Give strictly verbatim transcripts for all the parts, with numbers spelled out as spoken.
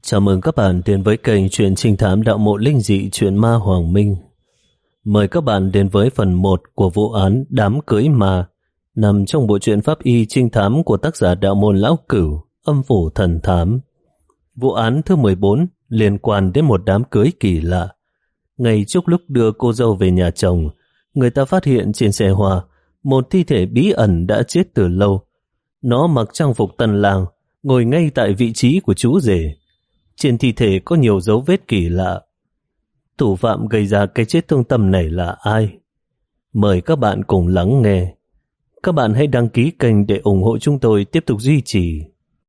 Chào mừng các bạn đến với kênh truyện trinh thám đạo mộ linh dị truyện ma Hoàng Minh. Mời các bạn đến với phần một của vụ án đám cưới ma nằm trong bộ truyện pháp y trinh thám của tác giả đạo môn lão cửu, âm phủ thần thám. Vụ án thứ mười bốn liên quan đến một đám cưới kỳ lạ. Ngay trước lúc đưa cô dâu về nhà chồng, người ta phát hiện trên xe hoa một thi thể bí ẩn đã chết từ lâu. Nó mặc trang phục tân lang, ngồi ngay tại vị trí của chú rể. Trên thi thể có nhiều dấu vết kỳ lạ. Thủ phạm gây ra cái chết thương tâm này là ai? Mời các bạn cùng lắng nghe. Các bạn hãy đăng ký kênh để ủng hộ chúng tôi tiếp tục duy trì.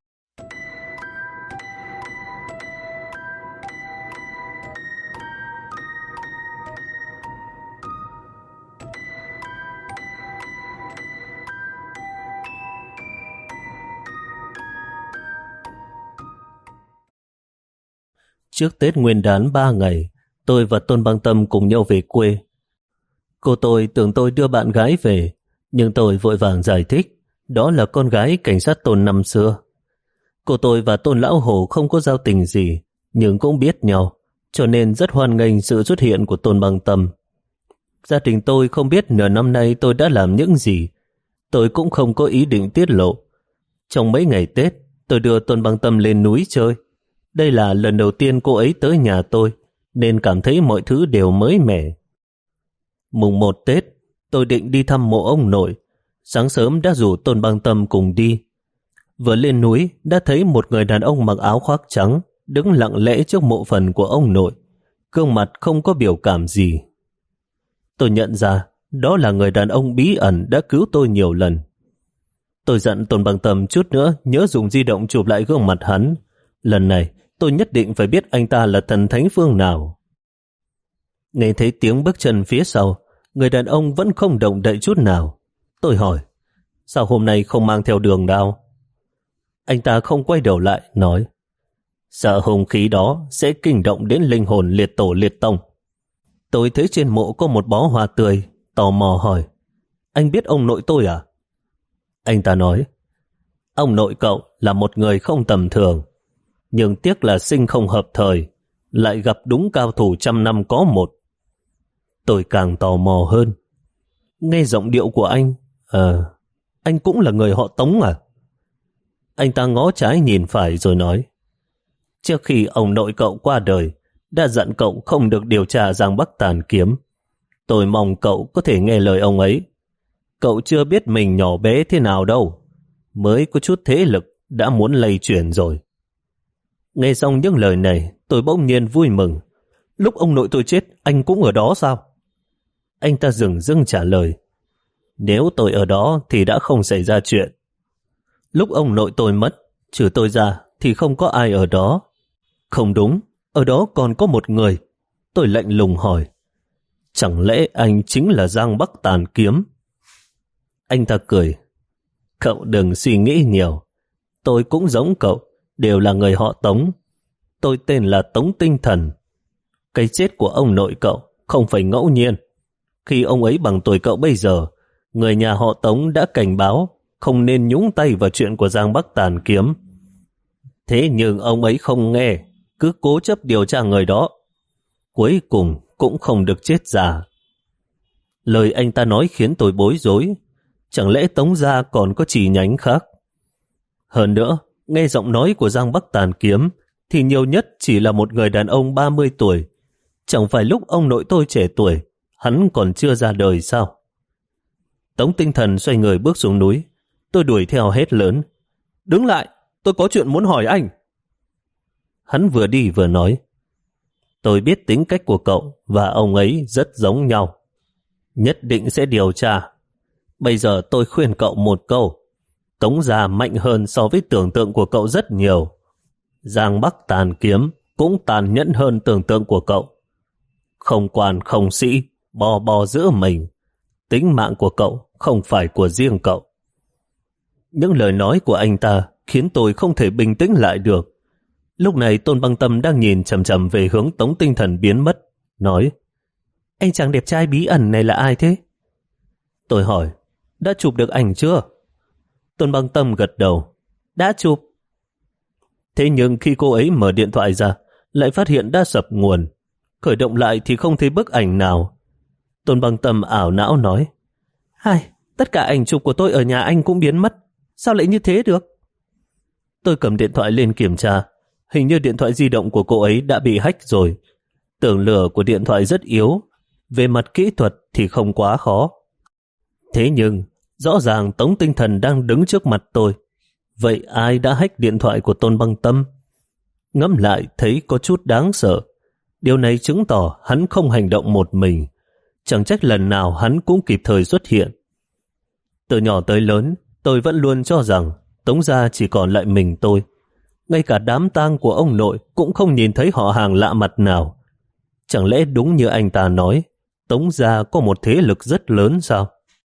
Trước Tết Nguyên đán ba ngày, tôi và Tôn Băng Tâm cùng nhau về quê. Cô tôi tưởng tôi đưa bạn gái về, nhưng tôi vội vàng giải thích, đó là con gái cảnh sát Tôn năm xưa. Cô tôi và Tôn Lão Hổ không có giao tình gì, nhưng cũng biết nhau, cho nên rất hoan nghênh sự xuất hiện của Tôn Băng Tâm. Gia đình tôi không biết nửa năm nay tôi đã làm những gì, tôi cũng không có ý định tiết lộ. Trong mấy ngày Tết, tôi đưa Tôn Băng Tâm lên núi chơi. Đây là lần đầu tiên cô ấy tới nhà tôi, nên cảm thấy mọi thứ đều mới mẻ. Mùng một Tết, tôi định đi thăm mộ ông nội. Sáng sớm đã rủ Tôn Băng Tâm cùng đi. Vừa lên núi, đã thấy một người đàn ông mặc áo khoác trắng, đứng lặng lẽ trước mộ phần của ông nội. Gương mặt không có biểu cảm gì. Tôi nhận ra, đó là người đàn ông bí ẩn đã cứu tôi nhiều lần. Tôi dặn Tôn Băng Tâm chút nữa nhớ dùng di động chụp lại gương mặt hắn. Lần này, tôi nhất định phải biết anh ta là thần thánh phương nào. Nghe thấy tiếng bước chân phía sau, người đàn ông vẫn không động đậy chút nào. Tôi hỏi, sao hôm nay không mang theo đường đao? Anh ta không quay đầu lại, nói, sợ hung khí đó sẽ kinh động đến linh hồn liệt tổ liệt tông. Tôi thấy trên mộ có một bó hoa tươi, tò mò hỏi, anh biết ông nội tôi à? Anh ta nói, ông nội cậu là một người không tầm thường, nhưng tiếc là sinh không hợp thời, lại gặp đúng cao thủ trăm năm có một. Tôi càng tò mò hơn. Nghe giọng điệu của anh, ờ, anh cũng là người họ Tống à? Anh ta ngó trái nhìn phải rồi nói, trước khi ông nội cậu qua đời, đã dặn cậu không được điều tra Giang Bắc Tàn Kiếm. Tôi mong cậu có thể nghe lời ông ấy. Cậu chưa biết mình nhỏ bé thế nào đâu, mới có chút thế lực đã muốn lây chuyển rồi. Nghe xong những lời này, tôi bỗng nhiên vui mừng. Lúc ông nội tôi chết, anh cũng ở đó sao? Anh ta dừng dưng trả lời, nếu tôi ở đó thì đã không xảy ra chuyện. Lúc ông nội tôi mất, trừ tôi ra thì không có ai ở đó. Không đúng, ở đó còn có một người. Tôi lạnh lùng hỏi, chẳng lẽ anh chính là Giang Bắc Tàn Kiếm? Anh ta cười, cậu đừng suy nghĩ nhiều. Tôi cũng giống cậu, đều là người họ Tống. Tôi tên là Tống Tinh Thần. Cái chết của ông nội cậu không phải ngẫu nhiên. Khi ông ấy bằng tuổi cậu bây giờ, người nhà họ Tống đã cảnh báo không nên nhúng tay vào chuyện của Giang Bắc Tàn Kiếm. Thế nhưng ông ấy không nghe, cứ cố chấp điều tra người đó. Cuối cùng cũng không được chết già. Lời anh ta nói khiến tôi bối rối. Chẳng lẽ Tống gia còn có chi nhánh khác? Hơn nữa, nghe giọng nói của Giang Bắc Tàn Kiếm thì nhiều nhất chỉ là một người đàn ông ba mươi tuổi. Chẳng phải lúc ông nội tôi trẻ tuổi, hắn còn chưa ra đời sao? Tống Tinh Thần xoay người bước xuống núi. Tôi đuổi theo hét lớn, đứng lại, tôi có chuyện muốn hỏi anh. Hắn vừa đi vừa nói, tôi biết tính cách của cậu và ông ấy rất giống nhau. Nhất định sẽ điều tra. Bây giờ tôi khuyên cậu một câu, Tống gia mạnh hơn so với tưởng tượng của cậu rất nhiều. Giang Bắc Tàn Kiếm cũng tàn nhẫn hơn tưởng tượng của cậu. Không quan không sĩ, bò bò giữa mình. Tính mạng của cậu không phải của riêng cậu. Những lời nói của anh ta khiến tôi không thể bình tĩnh lại được. Lúc này Tôn Băng Tâm đang nhìn chầm chầm về hướng Tống Tinh Thần biến mất, nói, anh chàng đẹp trai bí ẩn này là ai thế? Tôi hỏi, đã chụp được ảnh chưa? Tôn Băng Tâm gật đầu, đã chụp. Thế nhưng khi cô ấy mở điện thoại ra, lại phát hiện đã sập nguồn. Khởi động lại thì không thấy bức ảnh nào. Tôn Băng Tâm ảo não nói, hai, tất cả ảnh chụp của tôi ở nhà anh cũng biến mất. Sao lại như thế được? Tôi cầm điện thoại lên kiểm tra. Hình như điện thoại di động của cô ấy đã bị hack rồi. Tường lửa của điện thoại rất yếu. Về mặt kỹ thuật thì không quá khó. Thế nhưng, rõ ràng Tống Tinh Thần đang đứng trước mặt tôi. Vậy ai đã hack điện thoại của Tôn Băng Tâm? Ngẫm lại thấy có chút đáng sợ. Điều này chứng tỏ hắn không hành động một mình. Chẳng trách lần nào hắn cũng kịp thời xuất hiện. Từ nhỏ tới lớn, tôi vẫn luôn cho rằng Tống gia chỉ còn lại mình tôi. Ngay cả đám tang của ông nội cũng không nhìn thấy họ hàng lạ mặt nào. Chẳng lẽ đúng như anh ta nói, Tống gia có một thế lực rất lớn sao?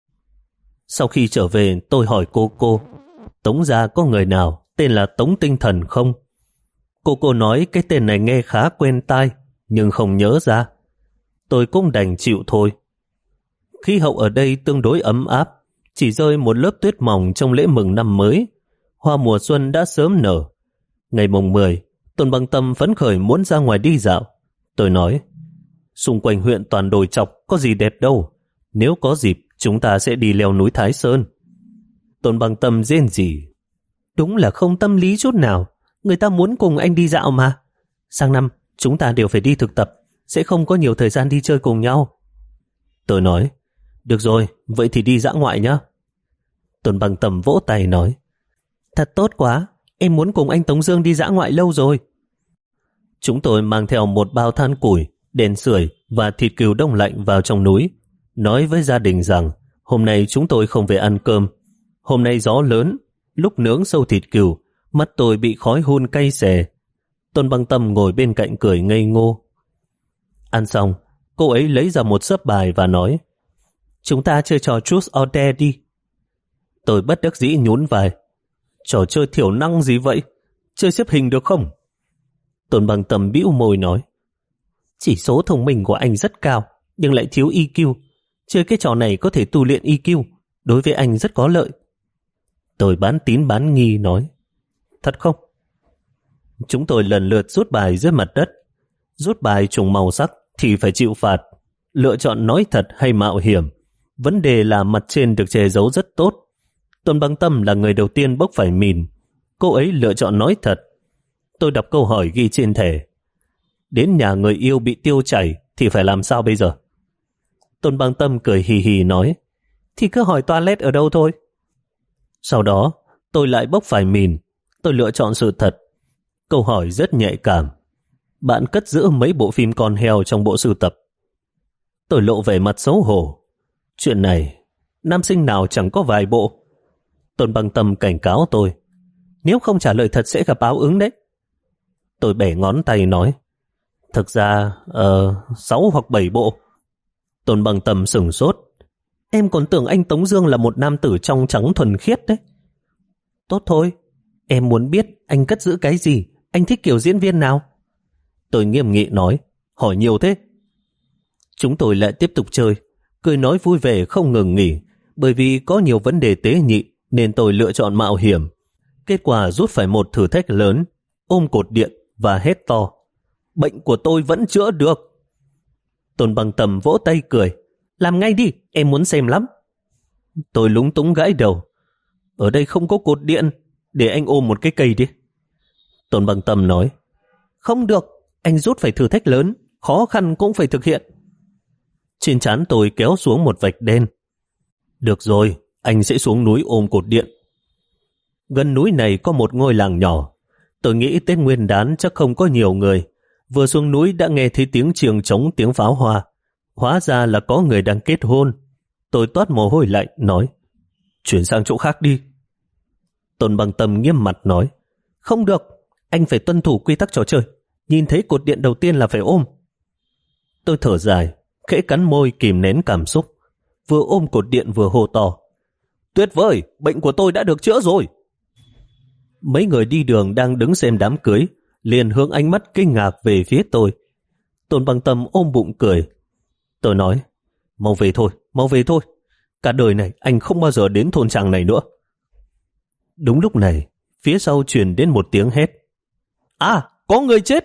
Sau khi trở về, tôi hỏi cô cô, Tống gia có người nào tên là Tống Tinh Thần không? Cô cô nói cái tên này nghe khá quen tai, nhưng không nhớ ra. Tôi cũng đành chịu thôi. Khí hậu ở đây tương đối ấm áp, chỉ rơi một lớp tuyết mỏng trong lễ mừng năm mới. Hoa mùa xuân đã sớm nở. Ngày mùng mười, Tôn Băng Tâm phấn khởi muốn ra ngoài đi dạo. Tôi nói, xung quanh huyện toàn đồi chọc, có gì đẹp đâu. Nếu có dịp, chúng ta sẽ đi leo núi Thái Sơn. Tôn Băng Tâm rên rỉ, đúng là không tâm lý chút nào. Người ta muốn cùng anh đi dạo mà. Sang năm, chúng ta đều phải đi thực tập, sẽ không có nhiều thời gian đi chơi cùng nhau. Tôi nói, được rồi, vậy thì đi dã ngoại nhé. Tôn Băng Tâm vỗ tay nói, thật tốt quá, em muốn cùng anh Tống Dương đi dã ngoại lâu rồi. Chúng tôi mang theo một bao than củi, đèn sưởi và thịt cừu đông lạnh vào trong núi, nói với gia đình rằng hôm nay chúng tôi không về ăn cơm. Hôm nay gió lớn, lúc nướng sâu thịt cừu, mắt tôi bị khói hun cay xè. Tôn Băng Tâm ngồi bên cạnh cười ngây ngô. Ăn xong, cô ấy lấy ra một xấp bài và nói, chúng ta chơi trò Truth or Dare đi. Tôi bất đắc dĩ nhún vai, trò chơi thiểu năng gì vậy? Chơi xếp hình được không? Tôn Băng Tâm bĩu môi nói, chỉ số thông minh của anh rất cao, nhưng lại thiếu e quy. Chơi cái trò này có thể tu luyện e quy, đối với anh rất có lợi. Tôi bán tín bán nghi nói, thật không? Chúng tôi lần lượt rút bài dưới mặt đất. Rút bài trùng màu sắc thì phải chịu phạt. Lựa chọn nói thật hay mạo hiểm. Vấn đề là mặt trên được che giấu rất tốt. Tôn Băng Tâm là người đầu tiên bốc phải mìn. Cô ấy lựa chọn nói thật. Tôi đọc câu hỏi ghi trên thẻ. Đến nhà người yêu bị tiêu chảy thì phải làm sao bây giờ? Tôn Băng Tâm cười hì hì nói, thì cứ hỏi toilet ở đâu thôi. Sau đó tôi lại bốc phải mìn. Tôi lựa chọn sự thật. Câu hỏi rất nhạy cảm. Bạn cất giữ mấy bộ phim con heo trong bộ sưu tập? Tôi lộ vẻ mặt xấu hổ. Chuyện này, nam sinh nào chẳng có vài bộ. Tôn Băng Tâm cảnh cáo tôi, nếu không trả lời thật sẽ gặp báo ứng đấy. Tôi bẻ ngón tay nói, thực ra, uh, sáu hoặc bảy bộ. Tôn Băng Tâm sửng sốt. Em còn tưởng anh Tống Dương là một nam tử trong trắng thuần khiết đấy. Tốt thôi, em muốn biết anh cất giữ cái gì, anh thích kiểu diễn viên nào? Tôi nghiêm nghị nói, hỏi nhiều thế. Chúng tôi lại tiếp tục chơi, cười nói vui vẻ không ngừng nghỉ. Bởi vì có nhiều vấn đề tế nhị nên tôi lựa chọn mạo hiểm. Kết quả rút phải một thử thách lớn, ôm cột điện và hét to, bệnh của tôi vẫn chữa được. Tôn Băng Tâm vỗ tay cười, làm ngay đi, em muốn xem lắm. Tôi lúng túng gãi đầu, ở đây không có cột điện, để anh ôm một cái cây đi. Tôn Băng Tâm nói, không được, anh rút phải thử thách lớn, khó khăn cũng phải thực hiện. Trên trán tôi kéo xuống một vạch đen. Được rồi, anh sẽ xuống núi ôm cột điện. Gần núi này có một ngôi làng nhỏ. Tôi nghĩ Tết Nguyên Đán chắc không có nhiều người. Vừa xuống núi đã nghe thấy tiếng chiêng trống, tiếng pháo hoa. Hóa ra là có người đang kết hôn. Tôi toát mồ hôi lạnh nói, chuyển sang chỗ khác đi. Tôn Băng Tâm nghiêm mặt nói, không được, anh phải tuân thủ quy tắc trò chơi. Nhìn thấy cột điện đầu tiên là phải ôm. Tôi thở dài, khẽ cắn môi kìm nén cảm xúc. Vừa ôm cột điện vừa hô to, tuyệt vời, bệnh của tôi đã được chữa rồi. Mấy người đi đường đang đứng xem đám cưới liền hướng ánh mắt kinh ngạc về phía tôi. Tôn Băng Tâm ôm bụng cười. Tôi nói, mau về thôi, mau về thôi. Cả đời này anh không bao giờ đến thôn trang này nữa. Đúng lúc này, phía sau truyền đến một tiếng hét. À, có người chết!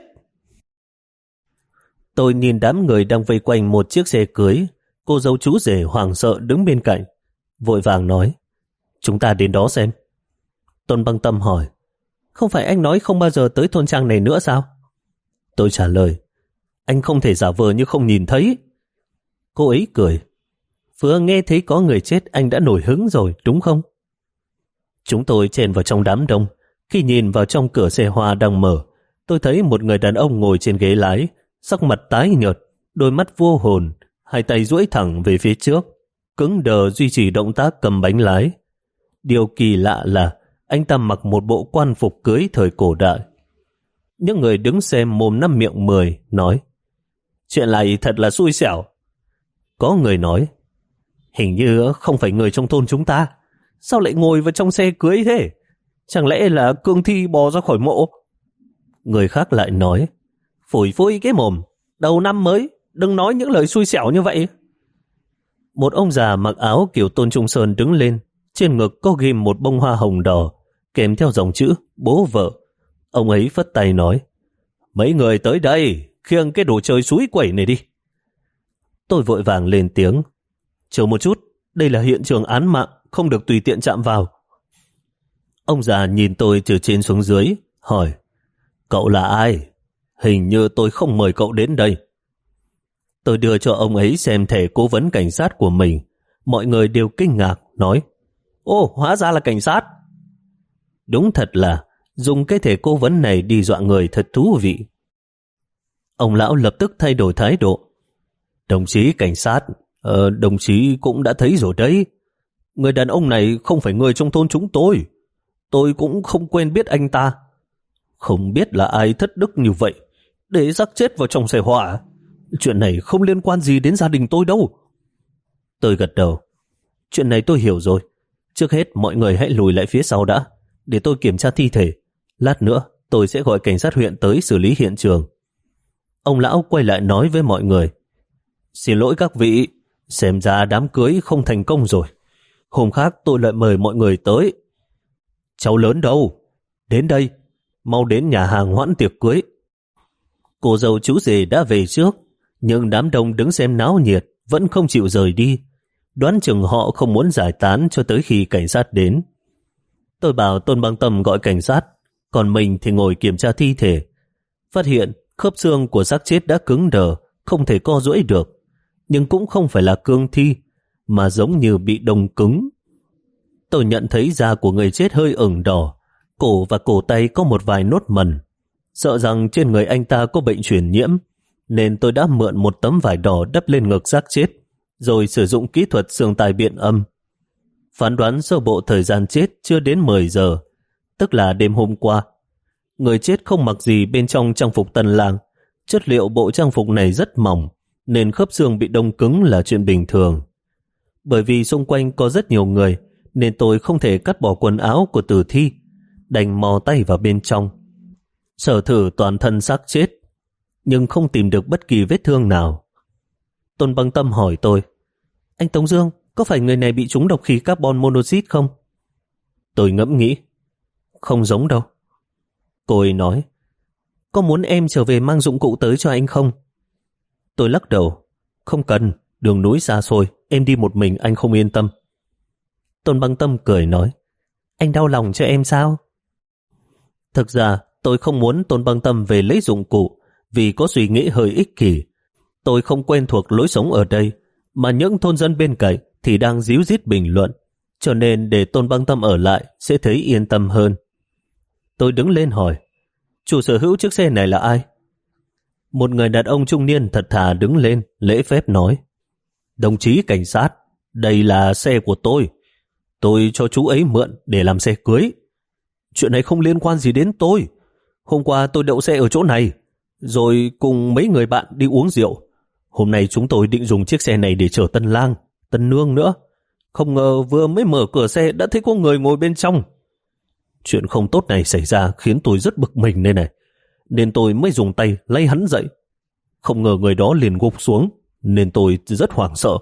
Tôi nhìn đám người đang vây quanh một chiếc xe cưới. Cô dâu chú rể hoảng sợ đứng bên cạnh, vội vàng nói, chúng ta đến đó xem. Tôn Băng Tâm hỏi, không phải anh nói không bao giờ tới thôn trang này nữa sao? Tôi trả lời, anh không thể giả vờ như không nhìn thấy. Cô ấy cười, vừa nghe thấy có người chết anh đã nổi hứng rồi, đúng không? Chúng tôi chen vào trong đám đông. Khi nhìn vào trong cửa xe hoa đang mở, tôi thấy một người đàn ông ngồi trên ghế lái, sắc mặt tái nhợt, đôi mắt vô hồn, hai tay duỗi thẳng về phía trước, cứng đờ duy trì động tác cầm bánh lái. Điều kỳ lạ là anh ta mặc một bộ quan phục cưới thời cổ đại. Những người đứng xem mồm năm miệng mười nói, chuyện này thật là xui xẻo. Có người nói, hình như không phải người trong thôn chúng ta, sao lại ngồi vào trong xe cưới thế? Chẳng lẽ là cương thi bò ra khỏi mộ? Người khác lại nói, phủi phui cái mồm, đầu năm mới, đừng nói những lời xui xẻo như vậy. Một ông già mặc áo kiểu Tôn Trung Sơn đứng lên, trên ngực có ghim một bông hoa hồng đỏ, kèm theo dòng chữ bố vợ. Ông ấy phất tay nói, mấy người tới đây, khiêng cái đồ chơi suối quẩy này đi. Tôi vội vàng lên tiếng, chờ một chút, đây là hiện trường án mạng, không được tùy tiện chạm vào. Ông già nhìn tôi từ trên xuống dưới, hỏi, cậu là ai? Hình như tôi không mời cậu đến đây. Tôi đưa cho ông ấy xem thẻ cố vấn cảnh sát của mình. Mọi người đều kinh ngạc, nói, ô, hóa ra là cảnh sát. Đúng thật là, dùng cái thẻ cố vấn này đi dọa người thật thú vị. Ông lão lập tức thay đổi thái độ. Đồng chí cảnh sát, ờ, đồng chí cũng đã thấy rồi đấy. Người đàn ông này không phải người trong thôn chúng tôi. Tôi cũng không quen biết anh ta. Không biết là ai thất đức như vậy, để rắc chết vào trong xe hỏa. Chuyện này không liên quan gì đến gia đình tôi đâu. Tôi gật đầu. Chuyện này tôi hiểu rồi. Trước hết mọi người hãy lùi lại phía sau đã, để tôi kiểm tra thi thể. Lát nữa tôi sẽ gọi cảnh sát huyện tới xử lý hiện trường. Ông lão quay lại nói với mọi người, xin lỗi các vị, xem ra đám cưới không thành công rồi. Hôm khác tôi lại mời mọi người tới. Cháu lớn đâu? Đến đây, mau đến nhà hàng hoãn tiệc cưới. Cô dâu chú rể đã về trước, nhưng đám đông đứng xem náo nhiệt vẫn không chịu rời đi. Đoán chừng họ không muốn giải tán cho tới khi cảnh sát đến. Tôi bảo Tôn Băng Tâm gọi cảnh sát, còn mình thì ngồi kiểm tra thi thể. Phát hiện khớp xương của xác chết đã cứng đờ, không thể co duỗi được, nhưng cũng không phải là cương thi, mà giống như bị đông cứng. Tôi nhận thấy da của người chết hơi ửng đỏ, cổ và cổ tay có một vài nốt mẩn. Sợ rằng trên người anh ta có bệnh truyền nhiễm, nên tôi đã mượn một tấm vải đỏ đắp lên ngực xác chết, rồi sử dụng kỹ thuật xương tai biện âm. Phán đoán sơ bộ thời gian chết chưa đến mười giờ, tức là đêm hôm qua. Người chết không mặc gì bên trong trang phục tân lang. Chất liệu bộ trang phục này rất mỏng, nên khớp xương bị đông cứng là chuyện bình thường. Bởi vì xung quanh có rất nhiều người, nên tôi không thể cắt bỏ quần áo của tử thi, đành mò tay vào bên trong. Sở thử toàn thân xác chết, nhưng không tìm được bất kỳ vết thương nào. Tôn Băng Tâm hỏi tôi, anh Tống Dương, có phải người này bị trúng độc khí carbon monoxide không? Tôi ngẫm nghĩ, không giống đâu. Cô ấy nói, có muốn em trở về mang dụng cụ tới cho anh không? Tôi lắc đầu, không cần, đường núi xa xôi, em đi một mình anh không yên tâm. Tôn Băng Tâm cười nói, anh đau lòng cho em sao? Thực ra tôi không muốn Tôn Băng Tâm về lấy dụng cụ, vì có suy nghĩ hơi ích kỷ. Tôi không quen thuộc lối sống ở đây, mà những thôn dân bên cạnh thì đang díu dít bình luận, cho nên để Tôn Băng Tâm ở lại sẽ thấy yên tâm hơn. Tôi đứng lên hỏi, chủ sở hữu chiếc xe này là ai? Một người đàn ông trung niên thật thà đứng lên, lễ phép nói, đồng chí cảnh sát, đây là xe của tôi. Tôi cho chú ấy mượn để làm xe cưới. Chuyện này không liên quan gì đến tôi. Hôm qua tôi đậu xe ở chỗ này, rồi cùng mấy người bạn đi uống rượu. Hôm nay chúng tôi định dùng chiếc xe này để chở tân lang, tân nương nữa. Không ngờ vừa mới mở cửa xe đã thấy có người ngồi bên trong. Chuyện không tốt này xảy ra khiến tôi rất bực mình đây này, nên tôi mới dùng tay lấy hắn dậy. Không ngờ người đó liền gục xuống, nên tôi rất hoảng sợ.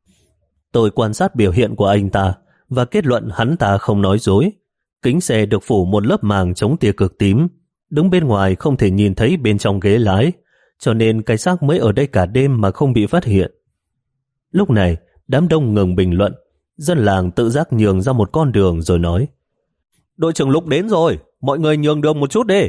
Tôi quan sát biểu hiện của anh ta và kết luận hắn ta không nói dối. Kính xe được phủ một lớp màng chống tia cực tím, Đứng bên ngoài không thể nhìn thấy bên trong ghế lái, cho nên cái xác mới ở đây cả đêm mà không bị phát hiện. Lúc này, đám đông ngừng bình luận, dân làng tự giác nhường ra một con đường rồi nói: đội trưởng Lục đến rồi, mọi người nhường đường một chút đi.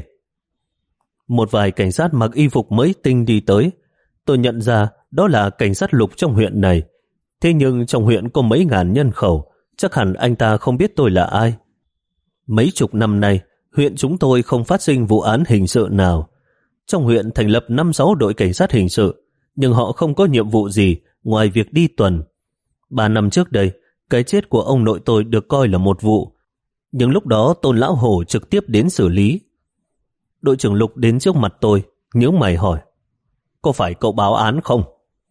Một vài cảnh sát mặc y phục mới tinh đi tới. Tôi nhận ra đó là cảnh sát Lục trong huyện này. Thế nhưng trong huyện có mấy ngàn nhân khẩu, chắc hẳn anh ta không biết tôi là ai. Mấy chục năm nay, huyện chúng tôi không phát sinh vụ án hình sự nào. Trong huyện thành lập năm sáu đội cảnh sát hình sự, nhưng họ không có nhiệm vụ gì ngoài việc đi tuần. Ba năm trước đây, cái chết của ông nội tôi được coi là một vụ, nhưng lúc đó Tôn Lão Hổ trực tiếp đến xử lý. Đội trưởng Lục đến trước mặt tôi, nhướng mày hỏi: có phải cậu báo án không?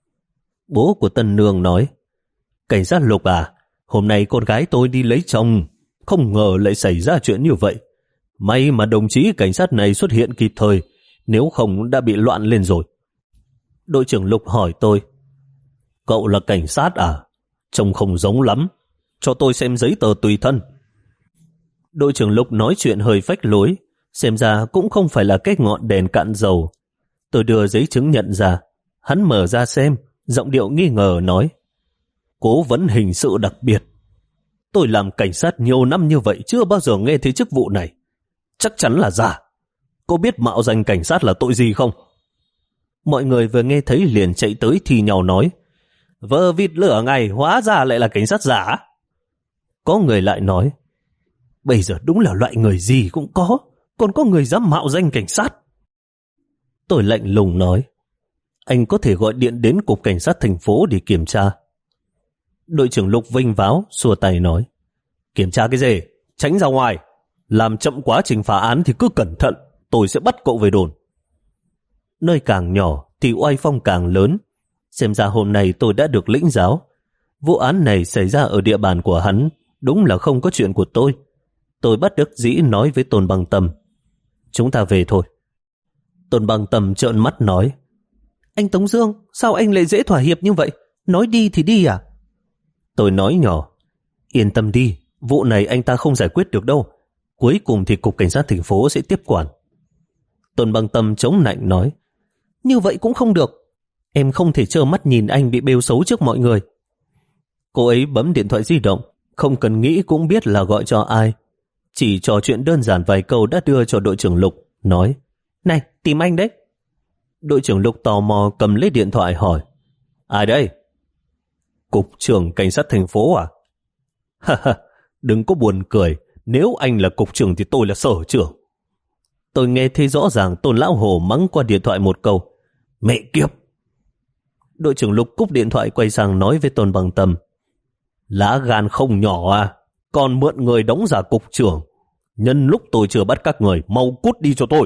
Bố của Tân Nương nói: cảnh sát Lục à, hôm nay con gái tôi đi lấy chồng, không ngờ lại xảy ra chuyện như vậy. May mà đồng chí cảnh sát này xuất hiện kịp thời, nếu không đã bị loạn lên rồi. Đội trưởng Lục hỏi tôi: cậu là cảnh sát à? Trông không giống lắm, cho tôi xem giấy tờ tùy thân. Đội trưởng Lục nói chuyện hơi phách lối, xem ra cũng không phải là cái ngọn đèn cạn dầu. Tôi đưa giấy chứng nhận ra, hắn mở ra xem, giọng điệu nghi ngờ nói: cố vấn hình sự đặc biệt. Tôi làm cảnh sát nhiều năm như vậy chưa bao giờ nghe thấy chức vụ này. Chắc chắn là giả. Cô biết mạo danh cảnh sát là tội gì không? Mọi người vừa nghe thấy liền chạy tới thì nhau nói: vơ vịt lửa ngày hóa ra lại là cảnh sát giả. Có người lại nói: bây giờ đúng là loại người gì cũng có, còn có người dám mạo danh cảnh sát. Tôi lạnh lùng nói: anh có thể gọi điện đến cục cảnh sát thành phố để kiểm tra. Đội trưởng Lục vinh váo xua tay nói: kiểm tra cái gì? Tránh ra ngoài. Làm chậm quá trình phá án thì cứ cẩn thận, tôi sẽ bắt cậu về đồn. Nơi càng nhỏ thì oai phong càng lớn. Xem ra hôm nay tôi đã được lĩnh giáo. Vụ án này xảy ra ở địa bàn của hắn, đúng là không có chuyện của tôi. Tôi bất đắc dĩ nói với Tôn Băng Tâm: chúng ta về thôi. Tôn Băng Tâm trợn mắt nói: anh Tống Dương, sao anh lại dễ thỏa hiệp như vậy? Nói đi thì đi à? Tôi nói nhỏ: yên tâm đi, vụ này anh ta không giải quyết được đâu. Cuối cùng thì cục cảnh sát thành phố sẽ tiếp quản. Tôn Băng Tâm chống nạnh nói: như vậy cũng không được. Em không thể trơ mắt nhìn anh bị bêu xấu trước mọi người. Cô ấy bấm điện thoại di động, không cần nghĩ cũng biết là gọi cho ai. Chỉ trò chuyện đơn giản vài câu đã đưa cho đội trưởng Lục, nói: này, tìm anh đấy. Đội trưởng Lục tò mò cầm lấy điện thoại hỏi: ai đây? Cục trưởng cảnh sát thành phố à? Ha ha, đừng có buồn cười. Nếu anh là cục trưởng thì tôi là sở trưởng. Tôi nghe thấy rõ ràng Tôn Lão Hồ mắng qua điện thoại một câu: mẹ kiếp. Đội trưởng Lục cúp điện thoại quay sang nói với Tôn Băng Tâm: lá gan không nhỏ à, còn mượn người đóng giả cục trưởng. Nhân lúc tôi chưa bắt các người, mau cút đi cho tôi.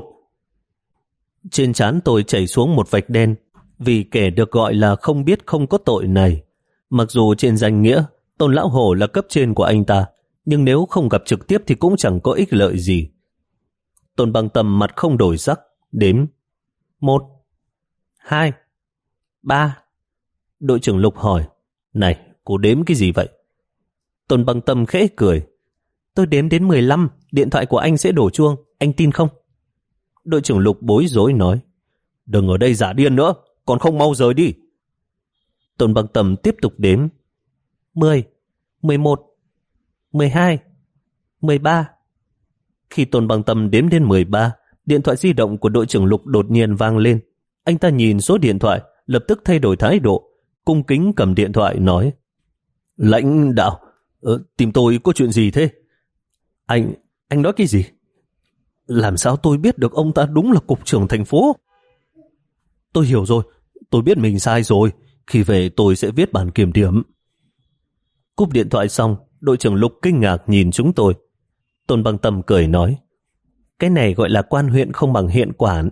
Trên trán tôi chảy xuống một vạch đen, vì kẻ được gọi là không biết không có tội này. Mặc dù trên danh nghĩa Tôn Lão Hồ là cấp trên của anh ta, nhưng nếu không gặp trực tiếp thì cũng chẳng có ích lợi gì. Tôn Băng Tâm mặt không đổi sắc, đếm: một, hai, ba. Đội trưởng Lục hỏi: này, cô đếm cái gì vậy? Tôn Băng Tâm khẽ cười: tôi đếm đến mười lăm, điện thoại của anh sẽ đổ chuông, anh tin không? Đội trưởng Lục bối rối nói: đừng ở đây giả điên nữa, còn không mau rời đi. Tôn Băng Tâm tiếp tục đếm: mười, mười một, mười hai, mười ba. Khi Tôn Băng Tâm đếm đến mười ba, điện thoại di động của đội trưởng Lục đột nhiên vang lên. Anh ta nhìn số điện thoại, lập tức thay đổi thái độ, cung kính cầm điện thoại nói: lãnh đạo, ờ, tìm tôi có chuyện gì thế? Anh, anh nói cái gì? Làm sao tôi biết được ông ta đúng là cục trưởng thành phố? Tôi hiểu rồi, tôi biết mình sai rồi. Khi về tôi sẽ viết bản kiểm điểm. Cúp điện thoại xong, đội trưởng Lục kinh ngạc nhìn chúng tôi. Tôn Băng Tâm cười nói: cái này gọi là quan huyện không bằng hiện quản.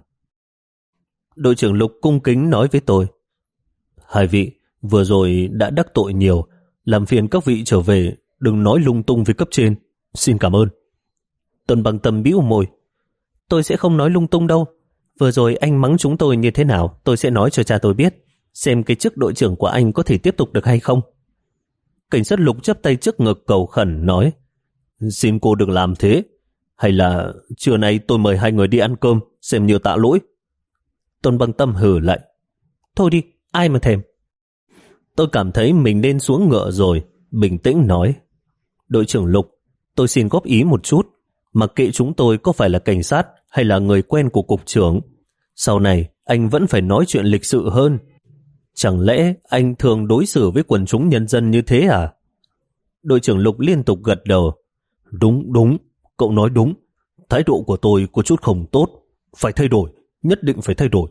Đội trưởng Lục cung kính nói với tôi: hai vị, vừa rồi đã đắc tội nhiều, làm phiền các vị trở về, đừng nói lung tung với cấp trên. Xin cảm ơn. Tôn Băng Tâm bĩu môi: tôi sẽ không nói lung tung đâu. Vừa rồi anh mắng chúng tôi như thế nào, tôi sẽ nói cho cha tôi biết, xem cái chức đội trưởng của anh có thể tiếp tục được hay không. Cảnh sát Lục chắp tay trước ngực cầu khẩn nói: xin cô đừng làm thế. Hay là trưa nay tôi mời hai người đi ăn cơm, xem như tạ lỗi? Tôn Băng Tâm hừ lại. Thôi đi, ai mà thèm. Tôi cảm thấy mình nên xuống ngựa rồi, bình tĩnh nói. Đội trưởng Lục, tôi xin góp ý một chút. Mặc kệ chúng tôi có phải là cảnh sát hay là người quen của cục trưởng, sau này anh vẫn phải nói chuyện lịch sự hơn. Chẳng lẽ anh thường đối xử với quần chúng nhân dân như thế à? Đội trưởng Lục liên tục gật đầu. Đúng, đúng, cậu nói đúng. Thái độ của tôi có chút không tốt. Phải thay đổi, nhất định phải thay đổi.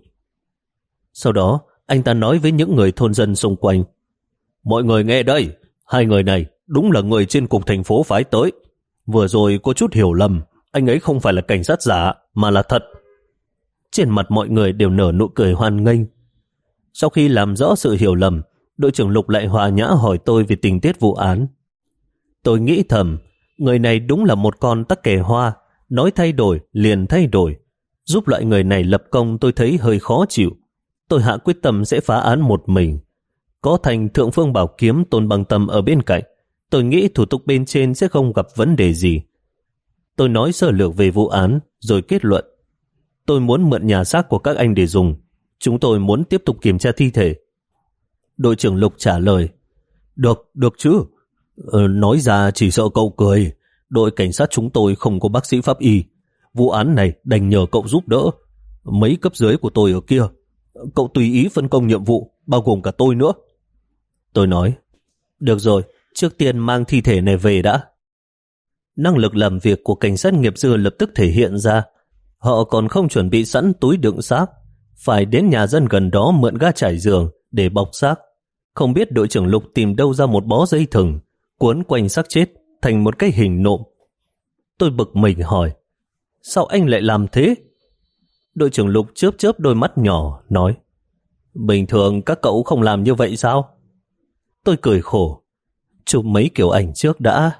Sau đó, anh ta nói với những người thôn dân xung quanh. Mọi người nghe đây, hai người này đúng là người trên cục thành phố phái tới. Vừa rồi có chút hiểu lầm, anh ấy không phải là cảnh sát giả, mà là thật. Trên mặt mọi người đều nở nụ cười hoan nghênh. Sau khi làm rõ sự hiểu lầm, đội trưởng Lục lại hòa nhã hỏi tôi về tình tiết vụ án. Tôi nghĩ thầm, người này đúng là một con tắc kè hoa, nói thay đổi liền thay đổi. Giúp loại người này lập công tôi thấy hơi khó chịu. Tôi hạ quyết tâm sẽ phá án một mình. Có thành Thượng Phương Bảo Kiếm Tôn Băng Tâm ở bên cạnh, tôi nghĩ thủ tục bên trên sẽ không gặp vấn đề gì. Tôi nói sơ lược về vụ án, rồi kết luận. Tôi muốn mượn nhà xác của các anh để dùng. Chúng tôi muốn tiếp tục kiểm tra thi thể. Đội trưởng Lục trả lời. Được, được chứ. Ờ, nói ra chỉ sợ cậu cười. Đội cảnh sát chúng tôi không có bác sĩ pháp y. Vụ án này đành nhờ cậu giúp đỡ. Mấy cấp dưới của tôi ở kia, cậu tùy ý phân công nhiệm vụ, bao gồm cả tôi nữa. Tôi nói. Được rồi, trước tiên mang thi thể này về đã. Năng lực làm việc của cảnh sát nghiệp dư lập tức thể hiện ra. Họ còn không chuẩn bị sẵn túi đựng xác, phải đến nhà dân gần đó mượn ga trải giường để bọc xác. Không biết đội trưởng Lục tìm đâu ra một bó dây thừng, cuốn quanh xác chết thành một cái hình nộm. Tôi bực mình hỏi, sao anh lại làm thế? Đội trưởng Lục chớp chớp đôi mắt nhỏ, nói, bình thường các cậu không làm như vậy sao? Tôi cười khổ, chụp mấy kiểu ảnh trước đã.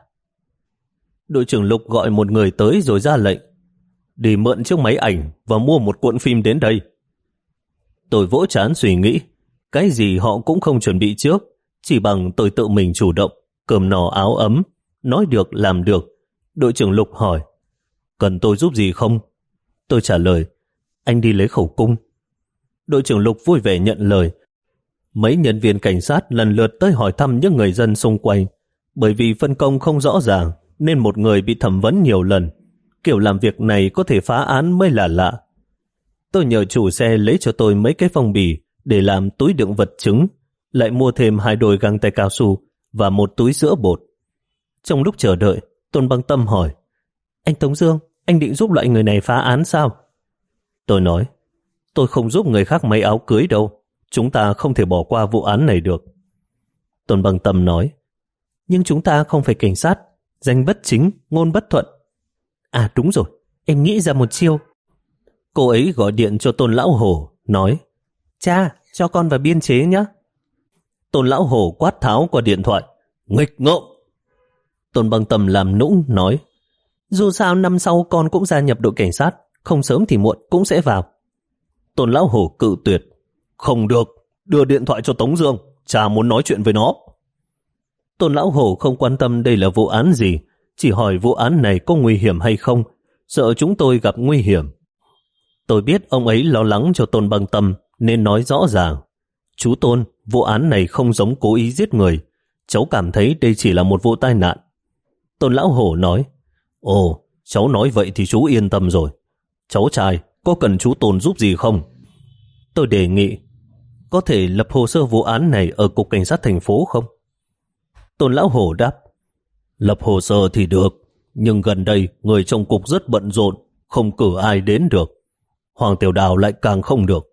Đội trưởng Lục gọi một người tới rồi ra lệnh, đi mượn chiếc máy ảnh và mua một cuộn phim đến đây. Tôi vỗ trán suy nghĩ, cái gì họ cũng không chuẩn bị trước, chỉ bằng tôi tự mình chủ động, cơm no áo ấm, nói được làm được. Đội trưởng Lục hỏi, cần tôi giúp gì không? Tôi trả lời, anh đi lấy khẩu cung. Đội trưởng Lục vui vẻ nhận lời. Mấy nhân viên cảnh sát lần lượt tới hỏi thăm những người dân xung quanh. Bởi vì phân công không rõ ràng nên một người bị thẩm vấn nhiều lần. Kiểu làm việc này có thể phá án mới là lạ. Tôi nhờ chủ xe lấy cho tôi mấy cái phong bì để làm túi đựng vật chứng, lại mua thêm hai đôi găng tay cao su và một túi sữa bột. Trong lúc chờ đợi, Tôn Băng Tâm hỏi, anh Tống Dương, anh định giúp loại người này phá án sao? Tôi nói, tôi không giúp người khác may áo cưới đâu, chúng ta không thể bỏ qua vụ án này được. Tôn Băng Tâm nói, nhưng chúng ta không phải cảnh sát, danh bất chính, ngôn bất thuận. À đúng rồi, em nghĩ ra một chiêu. Cô ấy gọi điện cho Tôn Lão Hổ, nói, cha, cho con vào biên chế nhé. Tôn Lão Hổ quát tháo qua điện thoại, nghịch ngợm. Tôn Băng Tâm làm nũng, nói, dù sao năm sau con cũng gia nhập đội cảnh sát, không sớm thì muộn cũng sẽ vào. Tôn Lão Hổ cự tuyệt, không được, đưa điện thoại cho Tống Dương, cha muốn nói chuyện với nó. Tôn Lão Hổ không quan tâm đây là vụ án gì, chỉ hỏi vụ án này có nguy hiểm hay không, sợ chúng tôi gặp nguy hiểm. Tôi biết ông ấy lo lắng cho Tôn Băng Tâm nên nói rõ ràng, chú Tôn, vụ án này không giống cố ý giết người, cháu cảm thấy đây chỉ là một vụ tai nạn. Tôn Lão Hổ nói, ồ, cháu nói vậy thì chú yên tâm rồi. Cháu trai, có cần chú Tôn giúp gì không? Tôi đề nghị, có thể lập hồ sơ vụ án này ở cục cảnh sát thành phố không? Tôn Lão Hổ đáp, lập hồ sơ thì được, nhưng gần đây người trong cục rất bận rộn, không cử ai đến được. Hoàng Tiểu Đào lại càng không được.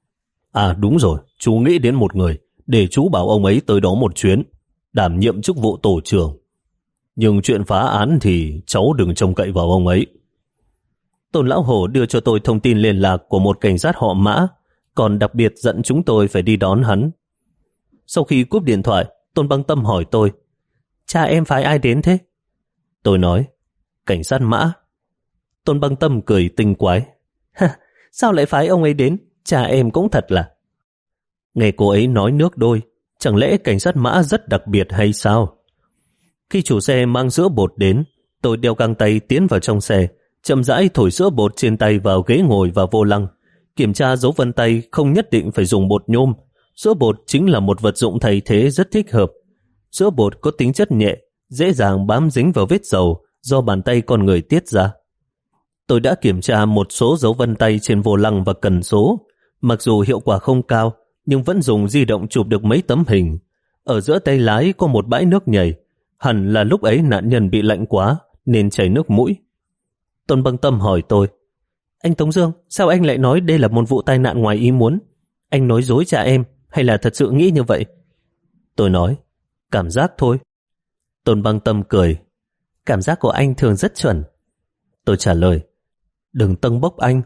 À đúng rồi, chú nghĩ đến một người, để chú bảo ông ấy tới đó một chuyến, đảm nhiệm chức vụ tổ trưởng. Nhưng chuyện phá án thì cháu đừng trông cậy vào ông ấy. Tôn Lão Hổ đưa cho tôi thông tin liên lạc của một cảnh sát họ Mã, còn đặc biệt dặn chúng tôi phải đi đón hắn. Sau khi cúp điện thoại, Tôn Băng Tâm hỏi tôi, cha em phái ai đến thế? Tôi nói, cảnh sát Mã. Tôn Băng Tâm cười tinh quái, sao lại phái ông ấy đến? Cha em cũng thật là. Nghe cô ấy nói nước đôi, chẳng lẽ cảnh sát Mã rất đặc biệt hay sao? Khi chủ xe mang sữa bột đến, tôi đeo găng tay tiến vào trong xe, chậm rãi thổi sữa bột trên tay vào ghế ngồi và vô lăng. Kiểm tra dấu vân tay không nhất định phải dùng bột nhôm. Sữa bột chính là một vật dụng thay thế rất thích hợp. Sữa bột có tính chất nhẹ, dễ dàng bám dính vào vết dầu do bàn tay con người tiết ra. Tôi đã kiểm tra một số dấu vân tay trên vô lăng và cần số. Mặc dù hiệu quả không cao, nhưng vẫn dùng di động chụp được mấy tấm hình. Ở giữa tay lái có một bãi nước nhầy. Hẳn là lúc ấy nạn nhân bị lạnh quá nên chảy nước mũi. Tôn Băng Tâm hỏi tôi, anh Tống Dương, sao anh lại nói đây là một vụ tai nạn ngoài ý muốn? Anh nói dối cha em hay là thật sự nghĩ như vậy? Tôi nói, cảm giác thôi. Tôn Băng Tâm cười, cảm giác của anh thường rất chuẩn. Tôi trả lời, đừng tâng bốc anh.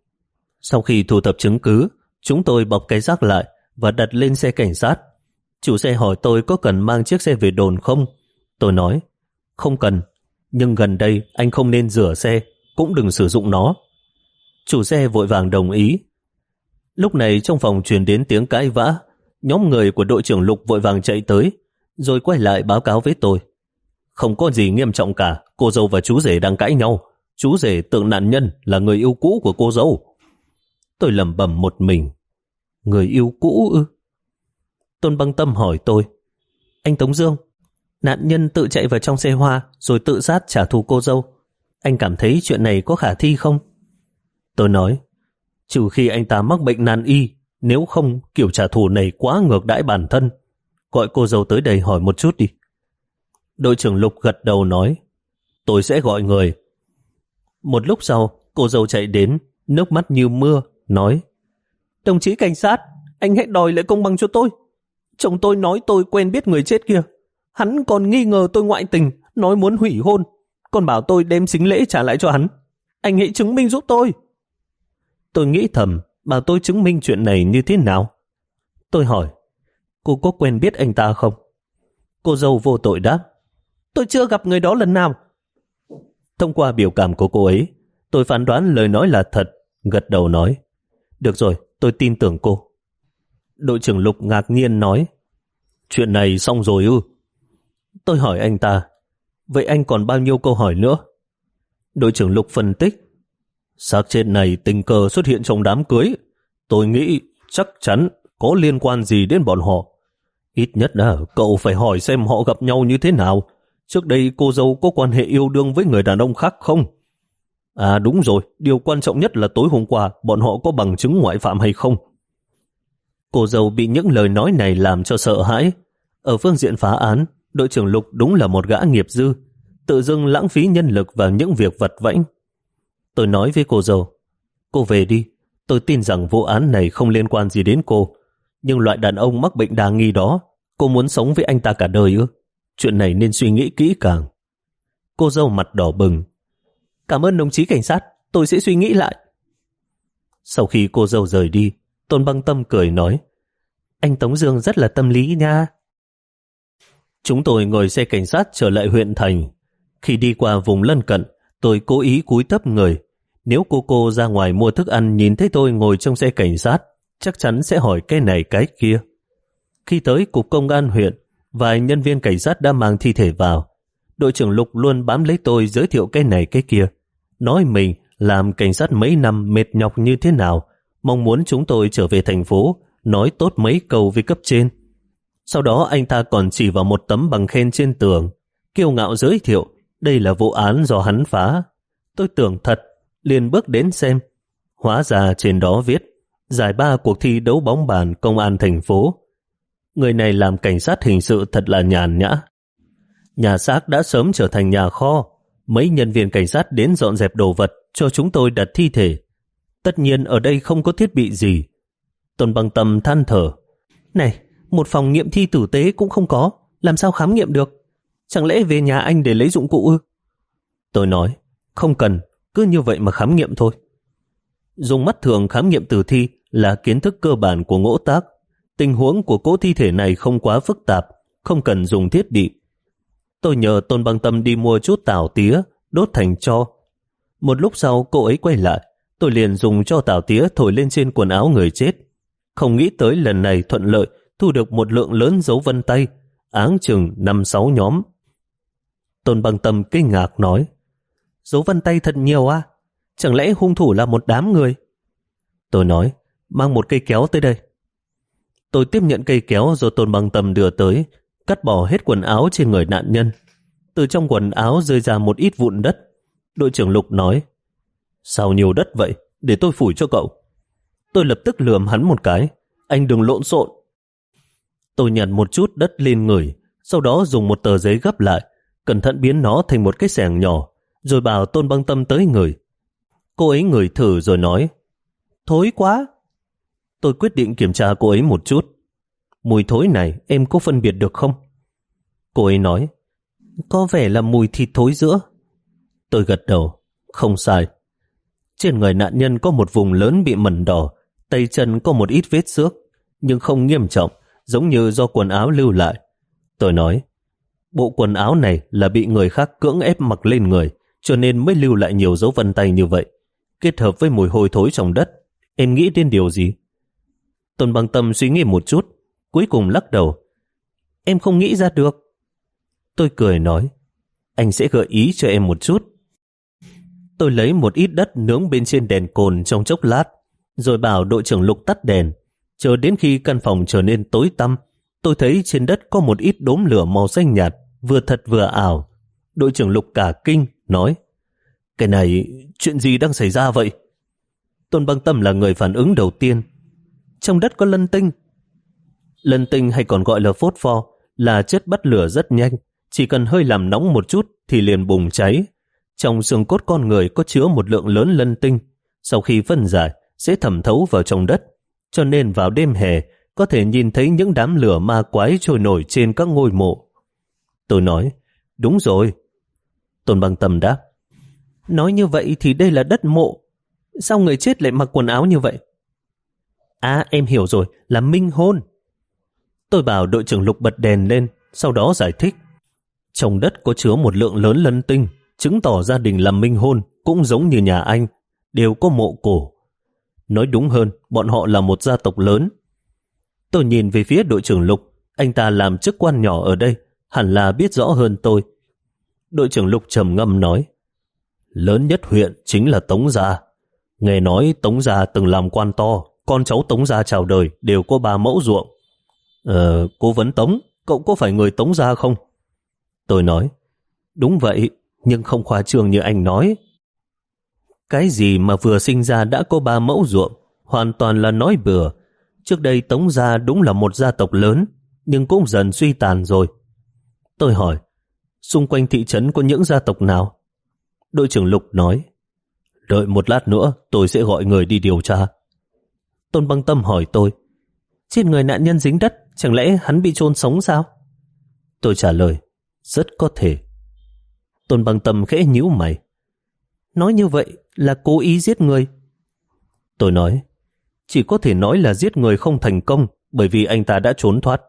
Sau khi thu thập chứng cứ, chúng tôi bọc cái rác lại và đặt lên xe cảnh sát. Chủ xe hỏi tôi có cần mang chiếc xe về đồn không? Tôi nói, không cần, nhưng gần đây anh không nên rửa xe, cũng đừng sử dụng nó. Chủ xe vội vàng đồng ý. Lúc này trong phòng truyền đến tiếng cãi vã. Nhóm người của đội trưởng Lục vội vàng chạy tới, rồi quay lại báo cáo với tôi. Không có gì nghiêm trọng cả, cô dâu và chú rể đang cãi nhau. Chú rể tưởng nạn nhân là người yêu cũ của cô dâu. Tôi lẩm bẩm một mình. Người yêu cũ ư? Tôn Băng Tâm hỏi tôi, anh Tống Dương, nạn nhân tự chạy vào trong xe hoa rồi tự sát trả thù cô dâu. Anh cảm thấy chuyện này có khả thi không? Tôi nói, trừ khi anh ta mắc bệnh nan y, nếu không kiểu trả thù này quá ngược đãi bản thân. Gọi cô dâu tới đây hỏi một chút đi. Đội trưởng Lục gật đầu nói, tôi sẽ gọi người. Một lúc sau, cô dâu chạy đến, nước mắt như mưa, nói, đồng chí cảnh sát, anh hãy đòi lại công bằng cho tôi. Chồng tôi nói tôi quen biết người chết kia. Hắn còn nghi ngờ tôi ngoại tình, nói muốn hủy hôn, còn bảo tôi đem sính lễ trả lại cho hắn. Anh hãy chứng minh giúp tôi. Tôi nghĩ thầm, bảo tôi chứng minh chuyện này như thế nào? Tôi hỏi, cô có quen biết anh ta không? Cô dâu vô tội đáp, tôi chưa gặp người đó lần nào. Thông qua biểu cảm của cô ấy, tôi phán đoán lời nói là thật, gật đầu nói, được rồi, tôi tin tưởng cô. Đội trưởng Lục ngạc nhiên nói, chuyện này xong rồi ư? Tôi hỏi anh ta, vậy anh còn bao nhiêu câu hỏi nữa? Đội trưởng Lục phân tích, xác chết này tình cờ xuất hiện trong đám cưới. Tôi nghĩ chắc chắn có liên quan gì đến bọn họ. Ít nhất là cậu phải hỏi xem họ gặp nhau như thế nào. Trước đây cô dâu có quan hệ yêu đương với người đàn ông khác không? À đúng rồi, điều quan trọng nhất là tối hôm qua bọn họ có bằng chứng ngoại phạm hay không? Cô dâu bị những lời nói này làm cho sợ hãi. Ở phương diện phá án, đội trưởng Lục đúng là một gã nghiệp dư, tự dưng lãng phí nhân lực vào những việc vặt vãnh. Tôi nói với cô dâu, cô về đi, tôi tin rằng vụ án này không liên quan gì đến cô, nhưng loại đàn ông mắc bệnh đa nghi đó, cô muốn sống với anh ta cả đời ư? Chuyện này nên suy nghĩ kỹ càng. Cô dâu mặt đỏ bừng. Cảm ơn đồng chí cảnh sát, tôi sẽ suy nghĩ lại. Sau khi cô dâu rời đi, Tôn Băng Tâm cười nói, anh Tống Dương rất là tâm lý nha. Chúng tôi ngồi xe cảnh sát trở lại huyện thành. Khi đi qua vùng lân cận, tôi cố ý cúi thấp người. Nếu cô cô ra ngoài mua thức ăn nhìn thấy tôi ngồi trong xe cảnh sát, chắc chắn sẽ hỏi cái này cái kia. Khi tới cục công an huyện, vài nhân viên cảnh sát đã mang thi thể vào. Đội trưởng Lục luôn bám lấy tôi giới thiệu cái này cái kia, nói mình làm cảnh sát mấy năm mệt nhọc như thế nào, mong muốn chúng tôi trở về thành phố, nói tốt mấy câu với cấp trên. Sau đó anh ta còn chỉ vào một tấm bằng khen trên tường, kiêu ngạo giới thiệu đây là vụ án do hắn phá. Tôi tưởng thật, liền bước đến xem. Hóa ra trên đó viết giải ba cuộc thi đấu bóng bàn công an thành phố. Người này làm cảnh sát hình sự thật là nhàn nhã. Nhà xác đã sớm trở thành nhà kho. Mấy nhân viên cảnh sát đến dọn dẹp đồ vật cho chúng tôi đặt thi thể. Tất nhiên ở đây không có thiết bị gì. Tôn Băng Tâm than thở, này, một phòng nghiệm thi tử tế cũng không có, làm sao khám nghiệm được? Chẳng lẽ về nhà anh để lấy dụng cụ ư? Tôi nói, không cần, cứ như vậy mà khám nghiệm thôi. Dùng mắt thường khám nghiệm tử thi là kiến thức cơ bản của ngỗ tác. Tình huống của cỗ thi thể này không quá phức tạp, không cần dùng thiết bị. Tôi nhờ Tôn Băng Tâm đi mua chút tảo tía, đốt thành tro. Một lúc sau cô ấy quay lại, tôi liền dùng cho tảo tía thổi lên trên quần áo người chết. Không nghĩ tới lần này thuận lợi thu được một lượng lớn dấu vân tay, áng chừng năm sáu nhóm. Tôn Băng Tâm kinh ngạc nói, Dấu vân tay thật nhiều à? Chẳng lẽ hung thủ là một đám người? Tôi nói, mang một cây kéo tới đây. Tôi tiếp nhận cây kéo rồi Tôn Băng Tâm đưa tới, cắt bỏ hết quần áo trên người nạn nhân. Từ trong quần áo rơi ra một ít vụn đất. Đội trưởng Lục nói, sao nhiều đất vậy? Để tôi phủi cho cậu. Tôi lập tức lườm hắn một cái, anh đừng lộn xộn. Tôi nhặt một chút đất lên người, sau đó dùng một tờ giấy gấp lại, cẩn thận biến nó thành một cái xẻng nhỏ, rồi bảo Tôn Băng Tâm tới ngửi. Cô ấy ngửi thử rồi nói, thối quá. Tôi quyết định kiểm tra cô ấy một chút. Mùi thối này em có phân biệt được không? Cô ấy nói, có vẻ là mùi thịt thối giữa. Tôi gật đầu, không sai. Trên người nạn nhân có một vùng lớn bị mẩn đỏ, tay chân có một ít vết xước, nhưng không nghiêm trọng, giống như do quần áo lưu lại. Tôi nói, bộ quần áo này là bị người khác cưỡng ép mặc lên người, cho nên mới lưu lại nhiều dấu vân tay như vậy. Kết hợp với mùi hôi thối trong đất, em nghĩ đến điều gì? Tôn Băng Tâm suy nghĩ một chút, cuối cùng lắc đầu. Em không nghĩ ra được. Tôi cười nói, anh sẽ gợi ý cho em một chút. Tôi lấy một ít đất nướng bên trên đèn cồn trong chốc lát, rồi bảo đội trưởng Lục tắt đèn. Chờ đến khi căn phòng trở nên tối tăm, tôi thấy trên đất có một ít đốm lửa màu xanh nhạt, vừa thật vừa ảo. Đội trưởng Lục cả kinh, nói, cái này, chuyện gì đang xảy ra vậy? Tôn Băng Tâm là người phản ứng đầu tiên. Trong đất có lân tinh. Lân tinh hay còn gọi là phốt pho, là chất bắt lửa rất nhanh, chỉ cần hơi làm nóng một chút thì liền bùng cháy. Trong xương cốt con người có chứa một lượng lớn lân tinh, sau khi phân giải sẽ thẩm thấu vào trong đất, cho nên vào đêm hè có thể nhìn thấy những đám lửa ma quái trôi nổi trên các ngôi mộ. Tôi nói, đúng rồi. Tôn Băng Tâm đáp, nói như vậy thì đây là đất mộ. Sao người chết lại mặc quần áo như vậy? À, em hiểu rồi, là minh hôn. Tôi bảo đội trưởng Lục bật đèn lên, sau đó giải thích. Trong đất có chứa một lượng lớn lân tinh, chứng tỏ gia đình làm minh hôn cũng giống như nhà anh, đều có mộ cổ. Nói đúng hơn, bọn họ là một gia tộc lớn. Tôi nhìn về phía đội trưởng Lục, anh ta làm chức quan nhỏ ở đây, hẳn là biết rõ hơn tôi. Đội trưởng Lục trầm ngâm nói, lớn nhất huyện chính là Tống Gia. Nghe nói Tống Gia từng làm quan to, con cháu Tống Gia chào đời đều có ba mẫu ruộng. Ờ, cố vấn Tống, cậu có phải người Tống Gia không? Tôi nói, đúng vậy, nhưng không khoa trương như anh nói. Cái gì mà vừa sinh ra đã có ba mẫu ruộng, hoàn toàn là nói bừa. Trước đây Tống Gia đúng là một gia tộc lớn, nhưng cũng dần suy tàn rồi. Tôi hỏi, xung quanh thị trấn có những gia tộc nào? Đội trưởng Lục nói, đợi một lát nữa tôi sẽ gọi người đi điều tra. Tôn Băng Tâm hỏi tôi, trên người nạn nhân dính đất, chẳng lẽ hắn bị chôn sống sao? Tôi trả lời, rất có thể. Tôn Băng Tâm khẽ nhíu mày, nói như vậy là cố ý giết người. Tôi nói, chỉ có thể nói là giết người không thành công, bởi vì anh ta đã trốn thoát.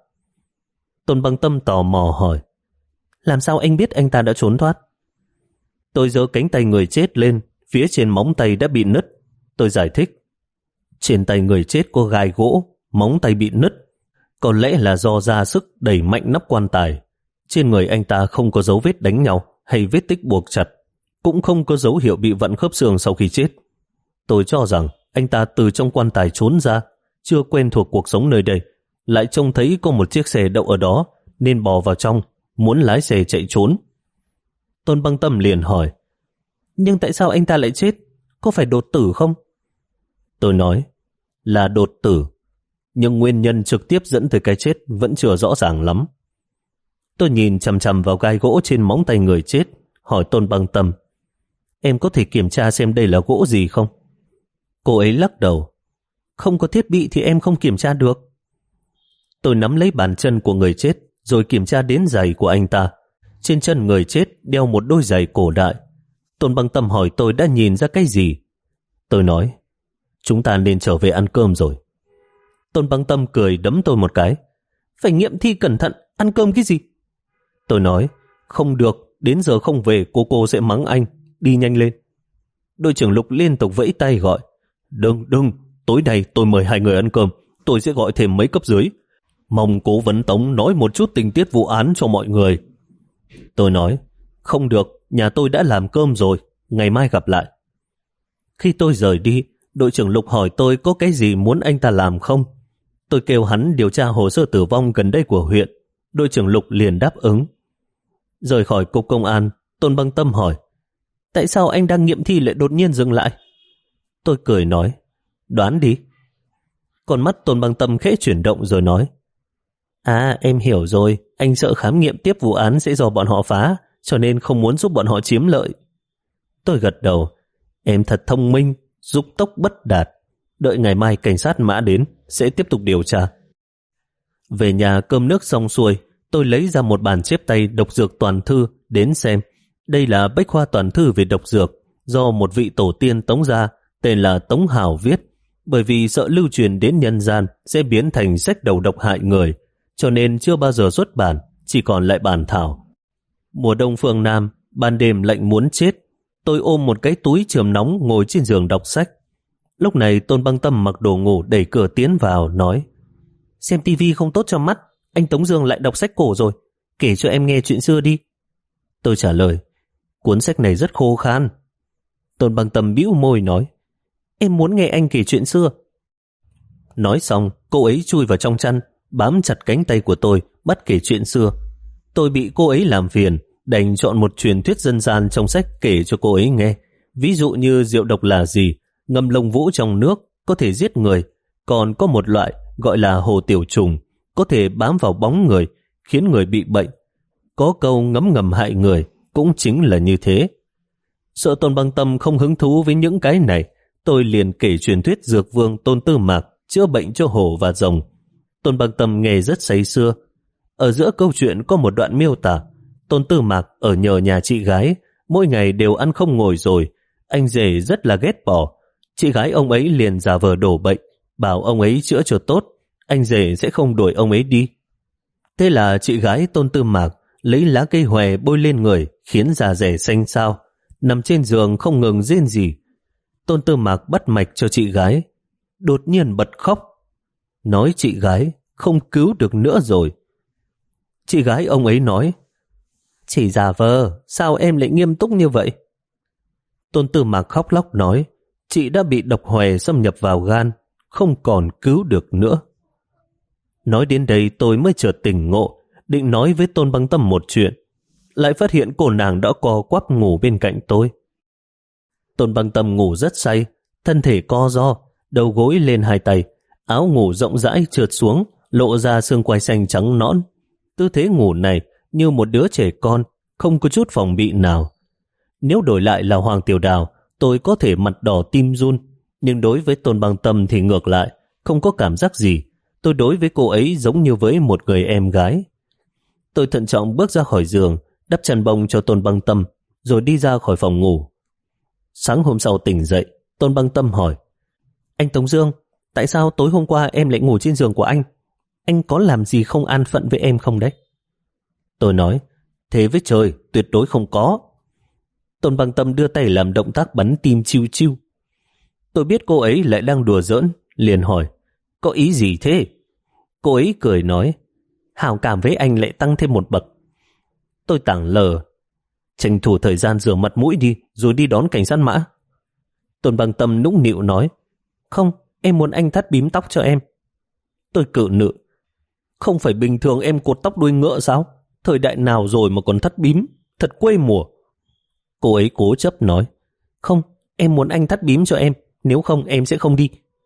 Tôn Băng Tâm tò mò hỏi, làm sao anh biết anh ta đã trốn thoát? Tôi giơ cánh tay người chết lên, phía trên móng tay đã bị nứt. Tôi giải thích, trên tay người chết có gai gỗ, móng tay bị nứt, có lẽ là do ra sức đẩy mạnh nắp quan tài. Trên người anh ta không có dấu vết đánh nhau hay vết tích buộc chặt, cũng không có dấu hiệu bị vặn khớp xương sau khi chết. Tôi cho rằng anh ta từ trong quan tài trốn ra, chưa quen thuộc cuộc sống nơi đây, lại trông thấy có một chiếc xe đậu ở đó nên bò vào trong, muốn lái xe chạy trốn. Tôn Băng Tâm liền hỏi, nhưng tại sao anh ta lại chết? Có phải đột tử không? Tôi nói, là đột tử, nhưng nguyên nhân trực tiếp dẫn tới cái chết vẫn chưa rõ ràng lắm. Tôi nhìn chằm chằm vào gai gỗ trên móng tay người chết, hỏi Tôn Băng Tâm, em có thể kiểm tra xem đây là gỗ gì không? Cô ấy lắc đầu, không có thiết bị thì em không kiểm tra được. Tôi nắm lấy bàn chân của người chết, rồi kiểm tra đến giày của anh ta. Trên chân người chết đeo một đôi giày cổ đại. Tôn Băng Tâm hỏi tôi đã nhìn ra cái gì. Tôi nói, chúng ta nên trở về ăn cơm rồi. Tôn Băng Tâm cười đấm tôi một cái, phải nghiệm thi cẩn thận, ăn cơm cái gì? Tôi nói, không được, đến giờ không về cô cô sẽ mắng anh, đi nhanh lên. Đội trưởng Lục liên tục vẫy tay gọi, đừng, đừng, tối nay tôi mời hai người ăn cơm, tôi sẽ gọi thêm mấy cấp dưới. Mong cố vấn Tống nói một chút tình tiết vụ án cho mọi người. Tôi nói, không được, nhà tôi đã làm cơm rồi, ngày mai gặp lại. Khi tôi rời đi, đội trưởng Lục hỏi tôi có cái gì muốn anh ta làm không. Tôi kêu hắn điều tra hồ sơ tử vong gần đây của huyện. Đội trưởng Lục liền đáp ứng. Rời khỏi cục công an, Tôn Băng Tâm hỏi, tại sao anh đang nghiệm thi lại đột nhiên dừng lại? Tôi cười nói, đoán đi. Con mắt Tôn Băng Tâm khẽ chuyển động rồi nói, à em hiểu rồi, anh sợ khám nghiệm tiếp vụ án sẽ do bọn họ phá, cho nên không muốn giúp bọn họ chiếm lợi. Tôi gật đầu, em thật thông minh, dục tốc bất đạt. Đợi ngày mai cảnh sát mã đến, sẽ tiếp tục điều tra. Về nhà cơm nước xong xuôi, tôi lấy ra một bản chép tay độc dược toàn thư đến xem. Đây là bách khoa toàn thư về độc dược, do một vị tổ tiên Tống gia tên là Tống Hào viết, bởi vì sợ lưu truyền đến nhân gian sẽ biến thành sách đầu độc hại người, cho nên chưa bao giờ xuất bản, chỉ còn lại bản thảo. Mùa đông phương Nam, ban đêm lạnh muốn chết, tôi ôm một cái túi chườm nóng ngồi trên giường đọc sách. Lúc này Tôn Băng Tâm mặc đồ ngủ đẩy cửa tiến vào, nói, xem tivi không tốt cho mắt, anh Tống Dương lại đọc sách cổ rồi, kể cho em nghe chuyện xưa đi. Tôi trả lời, cuốn sách này rất khô khan. Tôn Băng Tâm bĩu môi nói, em muốn nghe anh kể chuyện xưa. Nói xong, cô ấy chui vào trong chăn, bám chặt cánh tay của tôi, bắt kể chuyện xưa. Tôi bị cô ấy làm phiền, đành chọn một truyền thuyết dân gian trong sách kể cho cô ấy nghe. Ví dụ như rượu độc là gì, ngâm lông vũ trong nước có thể giết người, còn có một loại gọi là hồ tiểu trùng, có thể bám vào bóng người, khiến người bị bệnh. Có câu ngấm ngầm hại người, cũng chính là như thế. Sợ Tôn Băng Tâm không hứng thú với những cái này, tôi liền kể truyền thuyết dược vương Tôn Tư Mạc chữa bệnh cho hổ và rồng. Tôn Băng Tâm nghe rất say sưa. Ở giữa câu chuyện có một đoạn miêu tả, Tôn Tư Mạc ở nhờ nhà chị gái, mỗi ngày đều ăn không ngồi rồi, anh rể rất là ghét bỏ. Chị gái ông ấy liền giả vờ đổ bệnh, bảo ông ấy chữa cho tốt, anh rể sẽ không đuổi ông ấy đi. Thế là chị gái Tôn Tư Mạc lấy lá cây hòe bôi lên người, khiến da rẻ xanh xao, nằm trên giường không ngừng rên rỉ. Tôn Tư Mạc bắt mạch cho chị gái, đột nhiên bật khóc, nói chị gái không cứu được nữa rồi. Chị gái ông ấy nói, chỉ giả vờ, sao em lại nghiêm túc như vậy? Tôn Tư Mạc khóc lóc nói, chị đã bị độc hòe xâm nhập vào gan, không còn cứu được nữa. Nói đến đây tôi mới chợt tỉnh ngộ, định nói với Tôn Băng Tâm một chuyện, lại phát hiện cô nàng đã co quắp ngủ bên cạnh tôi. Tôn Băng Tâm ngủ rất say, thân thể co ro, đầu gối lên hai tay, áo ngủ rộng rãi trượt xuống, lộ ra xương quai xanh trắng nõn. Tư thế ngủ này như một đứa trẻ con, không có chút phòng bị nào. Nếu đổi lại là Hoàng Tiểu Đào, tôi có thể mặt đỏ tim run, nhưng đối với Tôn Băng Tâm thì ngược lại, không có cảm giác gì. Tôi đối với cô ấy giống như với một người em gái. Tôi thận trọng bước ra khỏi giường, đắp chăn bông cho Tôn Băng Tâm, rồi đi ra khỏi phòng ngủ. Sáng hôm sau tỉnh dậy, Tôn Băng Tâm hỏi, anh Tống Dương, tại sao tối hôm qua em lại ngủ trên giường của anh? Anh có làm gì không an phận với em không đấy? Tôi nói, thế với trời, tuyệt đối không có. Tôn Băng Tâm đưa tay làm động tác bắn tim chiu chiu. Tôi biết cô ấy lại đang đùa giỡn, liền hỏi, có ý gì thế? Cô ấy cười nói, hảo cảm với anh lại tăng thêm một bậc. Tôi tảng lờ, tranh thủ thời gian rửa mặt mũi đi, rồi đi đón cảnh sát mã. Tôn Băng Tâm nũng nịu nói, không, em muốn anh thắt bím tóc cho em. Tôi cự nự, không phải bình thường em cột tóc đuôi ngựa sao? Thời đại nào rồi mà còn thắt bím, thật quê mùa. Cô ấy cố chấp nói, không, em muốn anh thắt bím cho em, nếu không em sẽ không đi.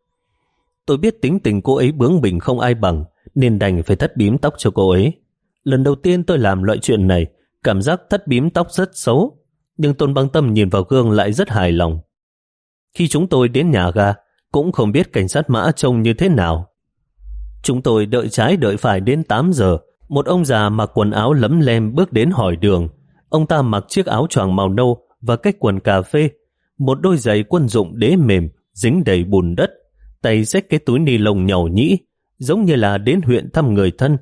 Tôi biết tính tình cô ấy bướng bỉnh không ai bằng, nên đành phải thắt bím tóc cho cô ấy. Lần đầu tiên tôi làm loại chuyện này, cảm giác thắt bím tóc rất xấu, nhưng Tôn Băng Tâm nhìn vào gương lại rất hài lòng. Khi chúng tôi đến nhà ga, cũng không biết cảnh sát mã trông như thế nào. Chúng tôi đợi trái đợi phải đến tám giờ, một ông già mặc quần áo lấm lem bước đến hỏi đường. Ông ta mặc chiếc áo choàng màu nâu và cách quần cà phê, một đôi giày quân dụng đế mềm, dính đầy bùn đất, tay xách cái túi ni lông nhàu nhĩ, giống như là đến huyện thăm người thân.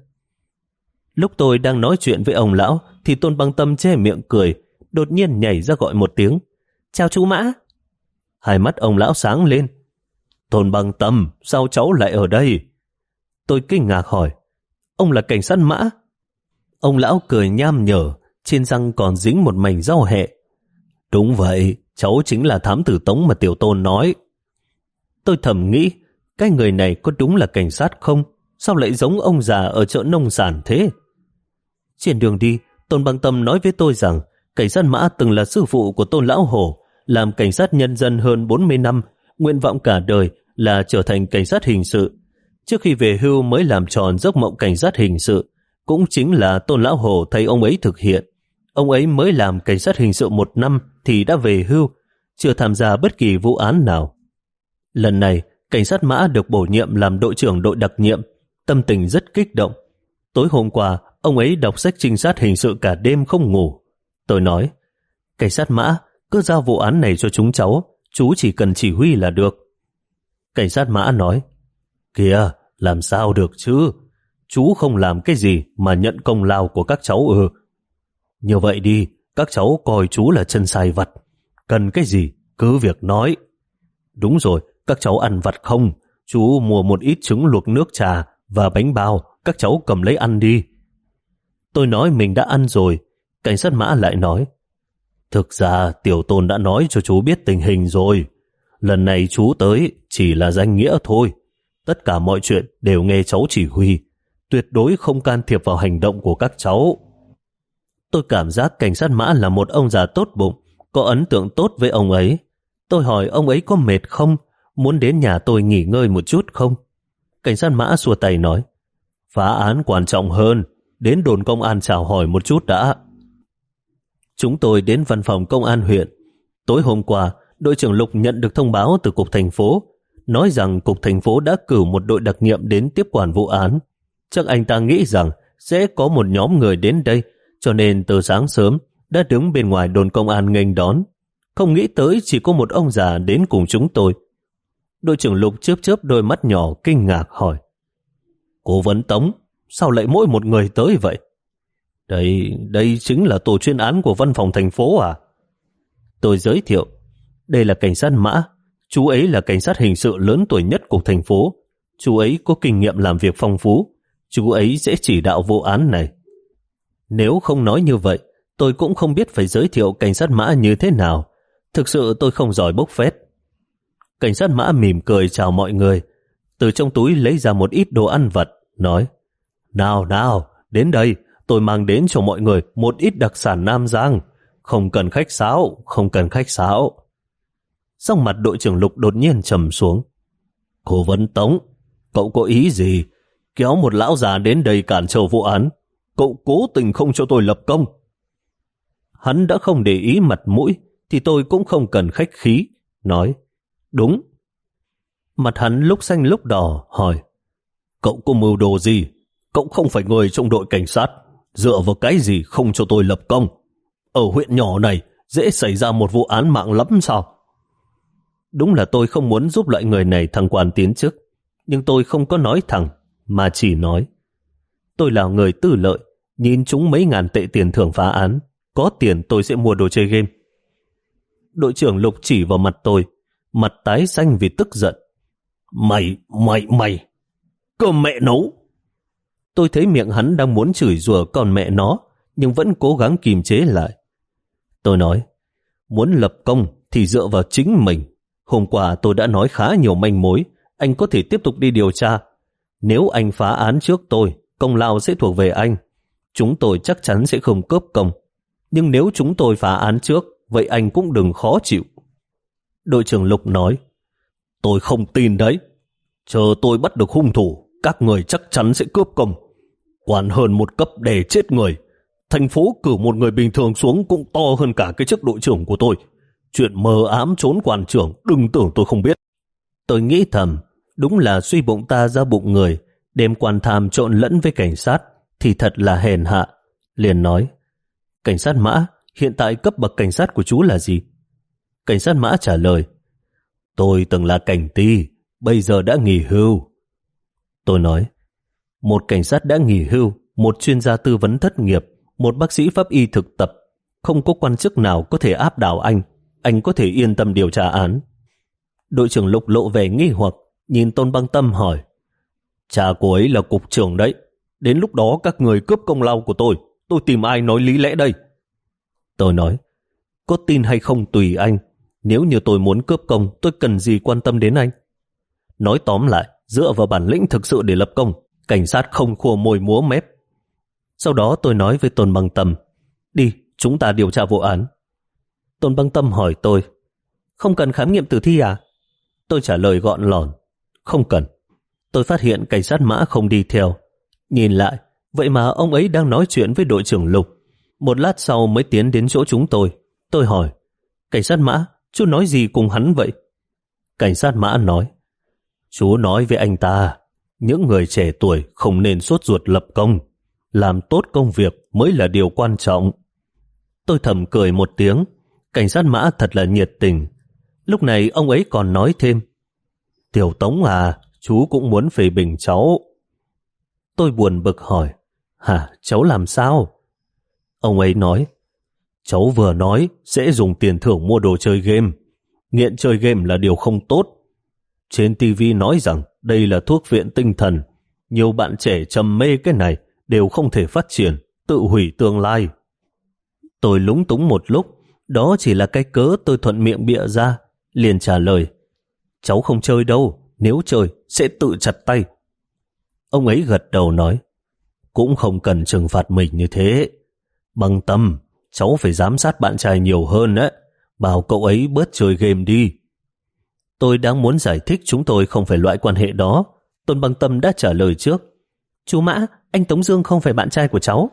Lúc tôi đang nói chuyện với ông lão, thì Tôn Băng Tâm che miệng cười, đột nhiên nhảy ra gọi một tiếng, chào chú Mã. Hai mắt ông lão sáng lên, Tôn Băng Tâm, sao cháu lại ở đây? Tôi kinh ngạc hỏi, ông là cảnh sát Mã? Ông lão cười nham nhở, trên răng còn dính một mảnh rau hẹ. Đúng vậy, cháu chính là thám tử Tống mà Tiểu Tôn nói. Tôi thầm nghĩ, cái người này có đúng là cảnh sát không? Sao lại giống ông già ở chợ nông sản thế? Trên đường đi, Tôn Băng Tâm nói với tôi rằng cảnh sát Mã từng là sư phụ của Tôn Lão Hổ, làm cảnh sát nhân dân hơn bốn mươi năm, nguyện vọng cả đời là trở thành cảnh sát hình sự. Trước khi về hưu mới làm tròn giấc mộng cảnh sát hình sự, cũng chính là Tôn Lão Hổ thấy ông ấy thực hiện. Ông ấy mới làm cảnh sát hình sự một năm thì đã về hưu, chưa tham gia bất kỳ vụ án nào. Lần này, cảnh sát Mã được bổ nhiệm làm đội trưởng đội đặc nhiệm, tâm tình rất kích động. Tối hôm qua, ông ấy đọc sách trinh sát hình sự cả đêm không ngủ. Tôi nói, cảnh sát Mã, cứ giao vụ án này cho chúng cháu, chú chỉ cần chỉ huy là được. Cảnh sát Mã nói, kìa, làm sao được chứ? Chú không làm cái gì mà nhận công lao của các cháu ư? Như vậy đi, các cháu coi chú là chân sai vặt. Cần cái gì, cứ việc nói. Đúng rồi, các cháu ăn vặt không? Chú mua một ít trứng luộc nước trà và bánh bao, các cháu cầm lấy ăn đi. Tôi nói mình đã ăn rồi. Cảnh sát Mã lại nói, thực ra Tiểu Tôn đã nói cho chú biết tình hình rồi. Lần này chú tới chỉ là danh nghĩa thôi. Tất cả mọi chuyện đều nghe cháu chỉ huy, tuyệt đối không can thiệp vào hành động của các cháu. Tôi cảm giác cảnh sát Mã là một ông già tốt bụng, có ấn tượng tốt với ông ấy. Tôi hỏi ông ấy có mệt không, muốn đến nhà tôi nghỉ ngơi một chút không? Cảnh sát Mã xua tay nói, phá án quan trọng hơn, đến đồn công an chào hỏi một chút đã. Chúng tôi đến văn phòng công an huyện. Tối hôm qua, đội trưởng Lục nhận được thông báo từ cục thành phố, nói rằng cục thành phố đã cử một đội đặc nhiệm đến tiếp quản vụ án. Chắc anh ta nghĩ rằng sẽ có một nhóm người đến đây, cho nên từ sáng sớm đã đứng bên ngoài đồn công an nghênh đón. Không nghĩ tới chỉ có một ông già đến cùng chúng tôi. Đội trưởng Lục chớp chớp đôi mắt nhỏ kinh ngạc hỏi, cố vấn Tống, sao lại mỗi một người tới vậy? Đây, đây chính là tổ chuyên án của văn phòng thành phố à? Tôi giới thiệu, đây là cảnh sát Mã, chú ấy là cảnh sát hình sự lớn tuổi nhất của thành phố. Chú ấy có kinh nghiệm làm việc phong phú, chú ấy sẽ chỉ đạo vụ án này. Nếu không nói như vậy, tôi cũng không biết phải giới thiệu cảnh sát Mã như thế nào. Thực sự tôi không giỏi bốc phét. Cảnh sát Mã mỉm cười chào mọi người, từ trong túi lấy ra một ít đồ ăn vặt, nói, nào nào, đến đây, tôi mang đến cho mọi người một ít đặc sản Nam Giang. Không cần khách sáo, không cần khách sáo. Xong mặt đội trưởng Lục đột nhiên trầm xuống. Cố vấn Tống, cậu có ý gì? Kéo một lão già đến đây cản trở vụ án. Cậu cố tình không cho tôi lập công. Hắn đã không để ý mặt mũi, thì tôi cũng không cần khách khí. Nói, đúng. Mặt hắn lúc xanh lúc đỏ, hỏi, cậu có mưu đồ gì? Cậu không phải người trong đội cảnh sát. Dựa vào cái gì không cho tôi lập công? Ở huyện nhỏ này, dễ xảy ra một vụ án mạng lắm sao? Đúng là tôi không muốn giúp loại người này thăng quan tiến chức, nhưng tôi không có nói thẳng, mà chỉ nói, tôi là người tư lợi, nhìn chúng mấy ngàn tệ tiền thưởng phá án, có tiền tôi sẽ mua đồ chơi game. Đội trưởng Lục chỉ vào mặt tôi, mặt tái xanh vì tức giận. Mày, mày, mày, cơm mẹ nấu. Tôi thấy miệng hắn đang muốn chửi rủa con mẹ nó, nhưng vẫn cố gắng kìm chế lại. Tôi nói, muốn lập công thì dựa vào chính mình. Hôm qua tôi đã nói khá nhiều manh mối, anh có thể tiếp tục đi điều tra. Nếu anh phá án trước tôi, công lao sẽ thuộc về anh. Chúng tôi chắc chắn sẽ không cướp công. Nhưng nếu chúng tôi phá án trước, vậy anh cũng đừng khó chịu. Đội trưởng Lục nói, tôi không tin đấy. Chờ tôi bắt được hung thủ, các người chắc chắn sẽ cướp công. Quản hơn một cấp để chết người. Thành phố cử một người bình thường xuống cũng to hơn cả cái chức đội trưởng của tôi. Chuyện mờ ám trốn quản trưởng, đừng tưởng tôi không biết. Tôi nghĩ thầm, đúng là suy bụng ta ra bụng người, đem quan tham trộn lẫn với cảnh sát, thì thật là hèn hạ. Liền nói, cảnh sát Mã, hiện tại cấp bậc cảnh sát của chú là gì? Cảnh sát Mã trả lời, tôi từng là cảnh ty, bây giờ đã nghỉ hưu. Tôi nói, một cảnh sát đã nghỉ hưu, một chuyên gia tư vấn thất nghiệp, một bác sĩ pháp y thực tập, không có quan chức nào có thể áp đảo anh. Anh có thể yên tâm điều tra án. Đội trưởng Lục lộ vẻ nghi hoặc, nhìn Tôn Băng Tâm hỏi, cha cô ấy là cục trưởng đấy. Đến lúc đó các người cướp công lao của tôi, tôi tìm ai nói lý lẽ đây? Tôi nói, có tin hay không tùy anh, Nếu như tôi muốn cướp công, tôi cần gì quan tâm đến anh? Nói tóm lại, dựa vào bản lĩnh thực sự để lập công, cảnh sát không khua môi múa mép. Sau đó tôi nói với Tôn Băng Tâm, đi, chúng ta điều tra vụ án. Tôn Băng Tâm hỏi tôi, không cần khám nghiệm tử thi à? Tôi trả lời gọn lỏn, không cần. Tôi phát hiện cảnh sát Mã không đi theo. Nhìn lại, vậy mà ông ấy đang nói chuyện với đội trưởng Lục. Một lát sau mới tiến đến chỗ chúng tôi. Tôi hỏi, cảnh sát Mã, chú nói gì cùng hắn vậy? Cảnh sát Mã nói, chú nói với anh ta, những người trẻ tuổi không nên sốt ruột lập công. Làm tốt công việc mới là điều quan trọng. Tôi thầm cười một tiếng. Cảnh sát Mã thật là nhiệt tình. Lúc này ông ấy còn nói thêm, Tiểu Tống à, chú cũng muốn phê bình cháu. Tôi buồn bực hỏi, hả, cháu làm sao? Ông ấy nói, cháu vừa nói sẽ dùng tiền thưởng mua đồ chơi game. Nghiện chơi game là điều không tốt. Trên ti vi nói rằng đây là thuốc viện tinh thần. Nhiều bạn trẻ trầm mê cái này đều không thể phát triển, tự hủy tương lai. Tôi lúng túng một lúc, đó chỉ là cái cớ tôi thuận miệng bịa ra, liền trả lời, cháu không chơi đâu, nếu chơi sẽ tự chặt tay. Ông ấy gật đầu nói, cũng không cần trừng phạt mình như thế. Băng Tâm, cháu phải giám sát bạn trai nhiều hơn đấy, bảo cậu ấy bớt chơi game đi. Tôi đang muốn giải thích chúng tôi không phải loại quan hệ đó. Tôn Băng Tâm đã trả lời trước, chú Mã, anh Tống Dương không phải bạn trai của cháu.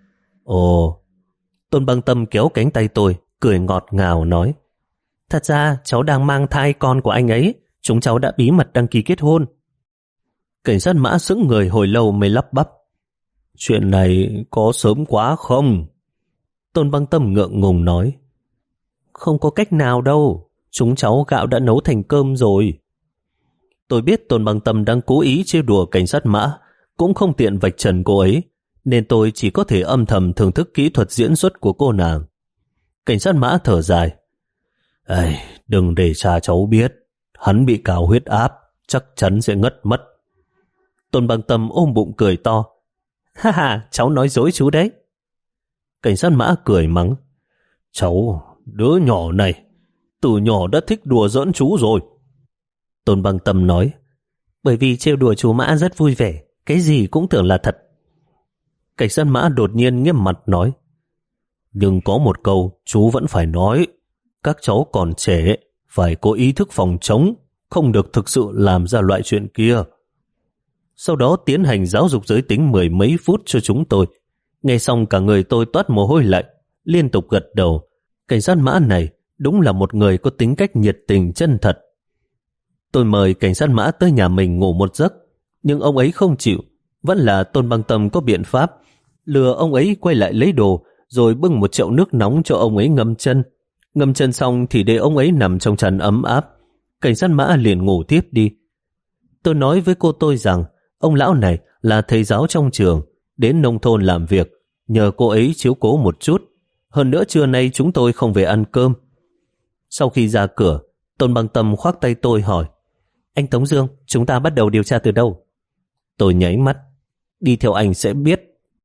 Ồ. Tôn Băng Tâm kéo cánh tay tôi, cười ngọt ngào nói, thật ra cháu đang mang thai con của anh ấy, chúng cháu đã bí mật đăng ký kết hôn. Cảnh sát Mã sững người hồi lâu mới lắp bắp, chuyện này có sớm quá không? Tôn Băng Tâm ngượng ngùng nói, không có cách nào đâu, chúng cháu gạo đã nấu thành cơm rồi. Tôi biết Tôn Băng Tâm đang cố ý trêu đùa cảnh sát Mã, cũng không tiện vạch trần cô ấy, nên tôi chỉ có thể âm thầm thưởng thức kỹ thuật diễn xuất của cô nàng. Cảnh sát Mã thở dài, Ây, đừng để cha cháu biết, hắn bị cao huyết áp, chắc chắn sẽ ngất mất. Tôn Băng Tâm ôm bụng cười to, ha ha, cháu nói dối chú đấy. Cảnh sát Mã cười mắng, cháu, đứa nhỏ này, từ nhỏ đã thích đùa giỡn chú rồi. Tôn Băng Tâm nói, bởi vì trêu đùa chú Mã rất vui vẻ, cái gì cũng tưởng là thật. Cảnh sát Mã đột nhiên nghiêm mặt nói, nhưng có một câu chú vẫn phải nói, các cháu còn trẻ, phải có ý thức phòng chống, không được thực sự làm ra loại chuyện kia. Sau đó tiến hành giáo dục giới tính mười mấy phút cho chúng tôi. Nghe xong cả người tôi toát mồ hôi lạnh, liên tục gật đầu. Cảnh sát Mã này đúng là một người có tính cách nhiệt tình chân thật. Tôi mời cảnh sát Mã tới nhà mình ngủ một giấc, nhưng ông ấy không chịu. Vẫn là Tôn Băng Tâm có biện pháp, lừa ông ấy quay lại lấy đồ, rồi bưng một chậu nước nóng cho ông ấy ngâm chân. Ngâm chân xong thì để ông ấy nằm trong chăn ấm áp. Cảnh sát Mã liền ngủ tiếp đi. Tôi nói với cô tôi rằng ông lão này là thầy giáo trong trường, đến nông thôn làm việc, nhờ cô ấy chiếu cố một chút. Hơn nữa trưa nay chúng tôi không về ăn cơm. Sau khi ra cửa, Tôn Băng Tâm khoác tay tôi hỏi, anh Tống Dương, chúng ta bắt đầu điều tra từ đâu? Tôi nháy mắt, đi theo anh sẽ biết.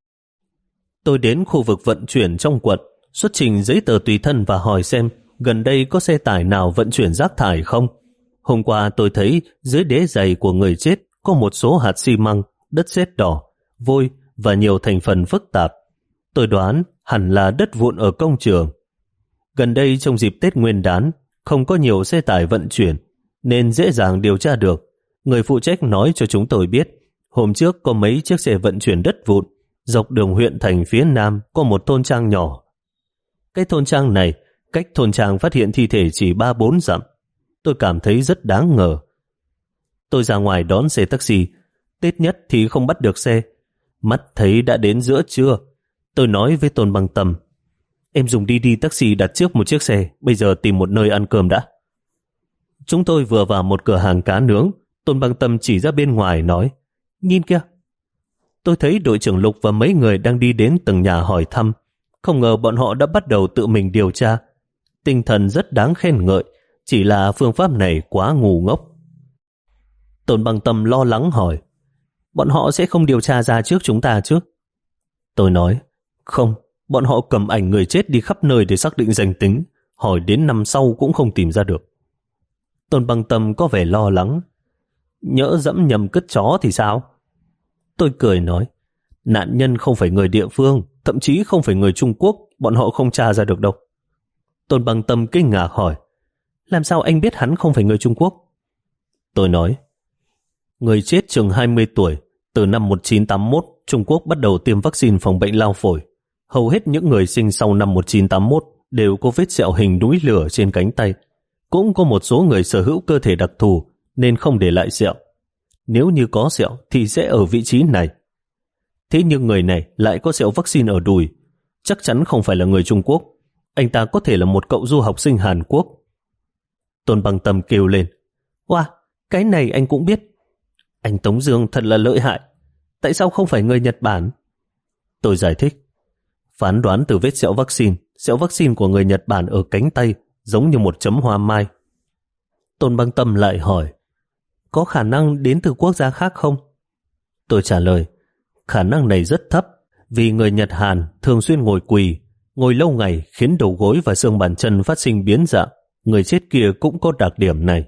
Tôi đến khu vực vận chuyển trong quận, xuất trình giấy tờ tùy thân và hỏi xem gần đây có xe tải nào vận chuyển rác thải không. Hôm qua tôi thấy dưới đế giày của người chết có một số hạt xi măng, đất sét đỏ, vôi và nhiều thành phần phức tạp. Tôi đoán hẳn là đất vụn ở công trường. Gần đây trong dịp Tết Nguyên đán không có nhiều xe tải vận chuyển nên dễ dàng điều tra được. Người phụ trách nói cho chúng tôi biết hôm trước có mấy chiếc xe vận chuyển đất vụn dọc đường huyện thành phía nam có một thôn trang nhỏ. Cái thôn trang này cách thôn trang phát hiện thi thể chỉ ba bốn dặm. Tôi cảm thấy rất đáng ngờ. Tôi ra ngoài đón xe taxi. Tết nhất thì không bắt được xe. Mắt thấy đã đến giữa trưa. Tôi nói với Tôn Băng Tâm, em dùng đi đi taxi đặt trước một chiếc xe, bây giờ tìm một nơi ăn cơm đã. Chúng tôi vừa vào một cửa hàng cá nướng. Tôn Băng Tâm chỉ ra bên ngoài nói, nhìn kìa. Tôi thấy đội trưởng Lục và mấy người đang đi đến từng nhà hỏi thăm. Không ngờ bọn họ đã bắt đầu tự mình điều tra. Tinh thần rất đáng khen ngợi, chỉ là phương pháp này quá ngu ngốc. Tôn Băng Tâm lo lắng hỏi, bọn họ sẽ không điều tra ra trước chúng ta chứ? Tôi nói, không, bọn họ cầm ảnh người chết đi khắp nơi để xác định danh tính. hỏi đến năm sau cũng không tìm ra được. Tôn Băng Tâm có vẻ lo lắng. Nhỡ dẫm nhầm cứt chó thì sao? Tôi cười nói, nạn nhân không phải người địa phương, thậm chí không phải người Trung Quốc, bọn họ không tra ra được đâu. Tôn Băng Tâm kinh ngạc hỏi, làm sao anh biết hắn không phải người Trung Quốc? Tôi nói, người chết chừng hai mươi tuổi, từ năm một nghìn chín trăm tám mươi mốt, Trung Quốc bắt đầu tiêm vaccine phòng bệnh lao phổi. Hầu hết những người sinh sau năm một nghìn chín trăm tám mươi mốt đều có vết sẹo hình núi lửa trên cánh tay. Cũng có một số người sở hữu cơ thể đặc thù nên không để lại sẹo. Nếu như có sẹo thì sẽ ở vị trí này. Thế nhưng người này lại có sẹo vaccine ở đùi. Chắc chắn không phải là người Trung Quốc. Anh ta có thể là một cậu du học sinh Hàn Quốc. Tôn Băng Tâm kêu lên, wow, cái này anh cũng biết. Anh Tống Dương thật là lợi hại. Tại sao không phải người Nhật Bản? Tôi giải thích, phán đoán từ vết sẹo vaccine, sẹo vaccine của người Nhật Bản ở cánh tay giống như một chấm hoa mai. Tôn Băng Tâm lại hỏi, có khả năng đến từ quốc gia khác không? Tôi trả lời, khả năng này rất thấp, vì người Nhật Hàn thường xuyên ngồi quỳ, ngồi lâu ngày khiến đầu gối và xương bàn chân phát sinh biến dạng. Người chết kia cũng có đặc điểm này.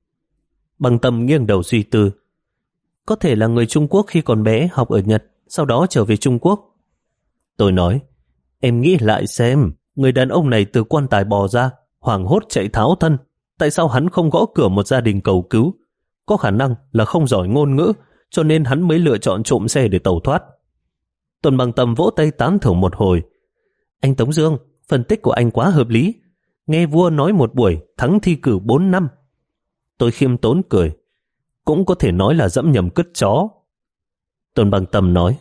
Băng Tâm nghiêng đầu suy tư, có thể là người Trung Quốc khi còn bé học ở Nhật, sau đó trở về Trung Quốc. Tôi nói, em nghĩ lại xem, người đàn ông này từ quan tài bò ra, hoảng hốt chạy tháo thân. Tại sao hắn không gõ cửa một gia đình cầu cứu? Có khả năng là không giỏi ngôn ngữ, cho nên hắn mới lựa chọn trộm xe để tẩu thoát. Tôn Băng Tâm vỗ tay tán thưởng một hồi. Anh Tống Dương, phân tích của anh quá hợp lý. Nghe vua nói một buổi, thắng thi cử bốn năm. Tôi khiêm tốn cười. Cũng có thể nói là dẫm nhầm cứt chó. Tôn Băng Tâm nói,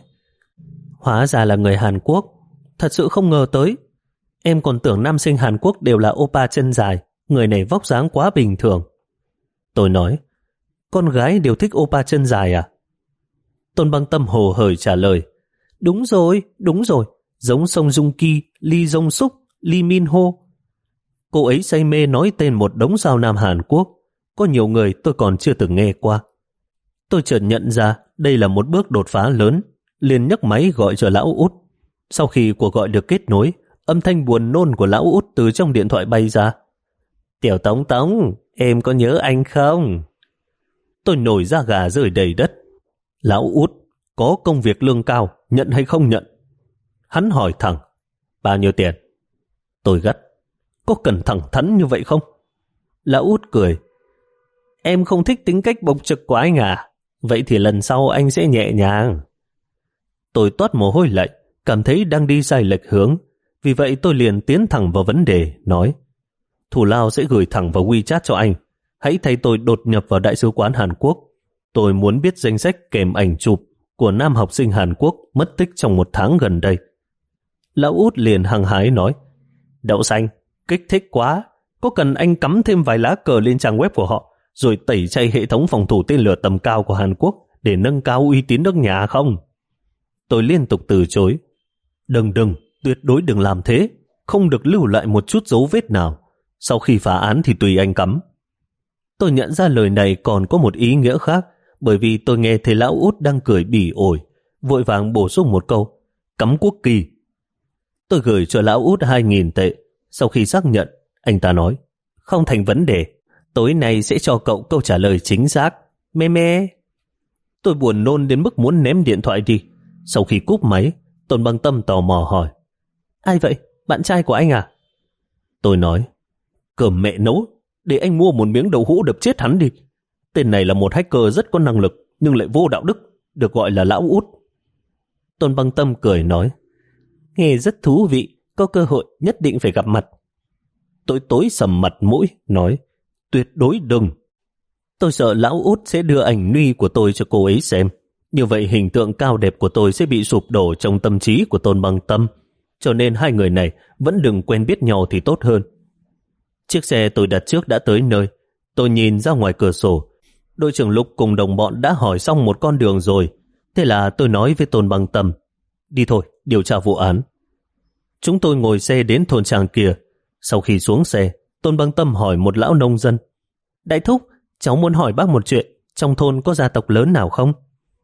hóa ra là người Hàn Quốc. Thật sự không ngờ tới. Em còn tưởng nam sinh Hàn Quốc đều là oppa chân dài. Người này vóc dáng quá bình thường. Tôi nói, con gái đều thích oppa chân dài à? Tôn Băng Tâm hồ hởi trả lời, đúng rồi, đúng rồi, giống Song Joong Ki, Lee Jong Suk, Lee Min Ho. Cô ấy say mê nói tên một đống sao nam Hàn Quốc. Có nhiều người tôi còn chưa từng nghe qua. Tôi chợt nhận ra đây là một bước đột phá lớn, liền nhấc máy gọi cho lão Út. Sau khi cuộc gọi được kết nối, âm thanh buồn nôn của lão Út từ trong điện thoại bay ra. Tiểu Tống Tống, em có nhớ anh không? Tôi nổi da gà rơi đầy đất. Lão Út, có công việc lương cao, nhận hay không nhận? Hắn hỏi thẳng, bao nhiêu tiền? Tôi gắt, có cần thẳng thắn như vậy không? Lão Út cười, em không thích tính cách bộc trực của anh à? Vậy thì lần sau anh sẽ nhẹ nhàng. Tôi toát mồ hôi lạnh, cảm thấy đang đi sai lệch hướng. Vì vậy tôi liền tiến thẳng vào vấn đề, nói, thủ lao sẽ gửi thẳng vào WeChat cho anh. Hãy thay tôi đột nhập vào Đại sứ quán Hàn Quốc. Tôi muốn biết danh sách kèm ảnh chụp của nam học sinh Hàn Quốc mất tích trong một tháng gần đây. Lão Út liền hăng hái nói, đậu xanh, kích thích quá. Có cần anh cắm thêm vài lá cờ lên trang web của họ, rồi tẩy chay hệ thống phòng thủ tên lửa tầm cao của Hàn Quốc để nâng cao uy tín nước nhà không? Tôi liên tục từ chối. Đừng đừng, tuyệt đối đừng làm thế. Không được lưu lại một chút dấu vết nào. Sau khi phá án thì tùy anh cắm. Tôi nhận ra lời này còn có một ý nghĩa khác, bởi vì tôi nghe thấy lão Út đang cười bỉ ổi, vội vàng bổ sung một câu, cắm quốc kỳ. Tôi gửi cho lão Út hai nghìn tệ. Sau khi xác nhận, anh ta nói, không thành vấn đề, tối nay sẽ cho cậu câu trả lời chính xác. Mê mê. Tôi buồn nôn đến mức muốn ném điện thoại đi. Sau khi cúp máy, Tôn Băng Tâm tò mò hỏi, ai vậy? Bạn trai của anh à? Tôi nói, cơm mẹ nấu, để anh mua một miếng đậu hũ đập chết hắn đi. Tên này là một hacker rất có năng lực, nhưng lại vô đạo đức, được gọi là lão Út. Tôn Băng Tâm cười nói, nghe rất thú vị, có cơ hội nhất định phải gặp mặt. Tôi tối sầm mặt mũi, nói, tuyệt đối đừng. Tôi sợ lão Út sẽ đưa ảnh nude của tôi cho cô ấy xem. Như vậy hình tượng cao đẹp của tôi sẽ bị sụp đổ trong tâm trí của Tôn Băng Tâm. Cho nên hai người này vẫn đừng quen biết nhau thì tốt hơn. Chiếc xe tôi đặt trước đã tới nơi. Tôi nhìn ra ngoài cửa sổ. Đội trưởng Lục cùng đồng bọn đã hỏi xong một con đường rồi. Thế là tôi nói với Tôn Băng Tâm, đi thôi, điều tra vụ án. Chúng tôi ngồi xe đến thôn trang kia. Sau khi xuống xe, Tôn Băng Tâm hỏi một lão nông dân, đại thúc, cháu muốn hỏi bác một chuyện, trong thôn có gia tộc lớn nào không?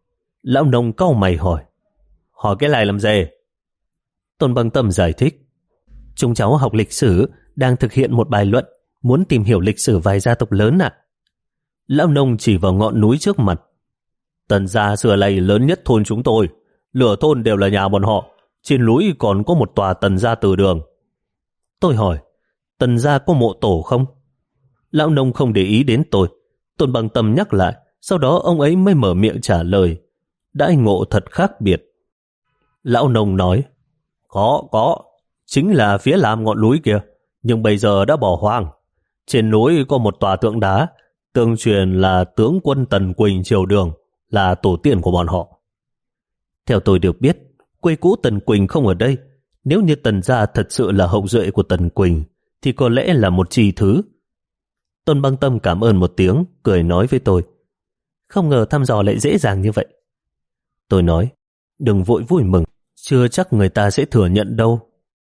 Lão nông cau mày hỏi, hỏi cái này làm gì? Tôn Băng Tâm giải thích, chúng cháu học lịch sử, đang thực hiện một bài luận, muốn tìm hiểu lịch sử vài gia tộc lớn ạ. Lão nông chỉ vào ngọn núi trước mặt. Tần gia xưa nay lớn nhất thôn chúng tôi, lửa thôn đều là nhà bọn họ, trên núi còn có một tòa Tần gia từ đường. Tôi hỏi, Tần gia có mộ tổ không? Lão nông không để ý đến tôi. Tôn Bằng Tâm nhắc lại, sau đó ông ấy mới mở miệng trả lời. Đãi ngộ thật khác biệt. Lão nông nói, có, có, chính là phía làm ngọn núi kia, nhưng bây giờ đã bỏ hoang. Trên núi có một tòa tượng đá, tương truyền là tướng quân Tần Quỳnh Triều Đường, là tổ tiên của bọn họ. Theo tôi được biết, quê cũ Tần Quỳnh không ở đây. Nếu như Tần gia thật sự là hậu duệ của Tần Quỳnh, thì có lẽ là một chi thứ. Tôn Băng Tâm cảm ơn một tiếng, cười nói với tôi, không ngờ thăm dò lại dễ dàng như vậy. Tôi nói, đừng vội vui mừng, chưa chắc người ta sẽ thừa nhận đâu.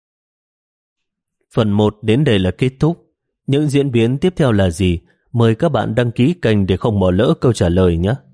Phần một đến đây là kết thúc. Những diễn biến tiếp theo là gì? Mời các bạn đăng ký kênh để không bỏ lỡ câu trả lời nhé.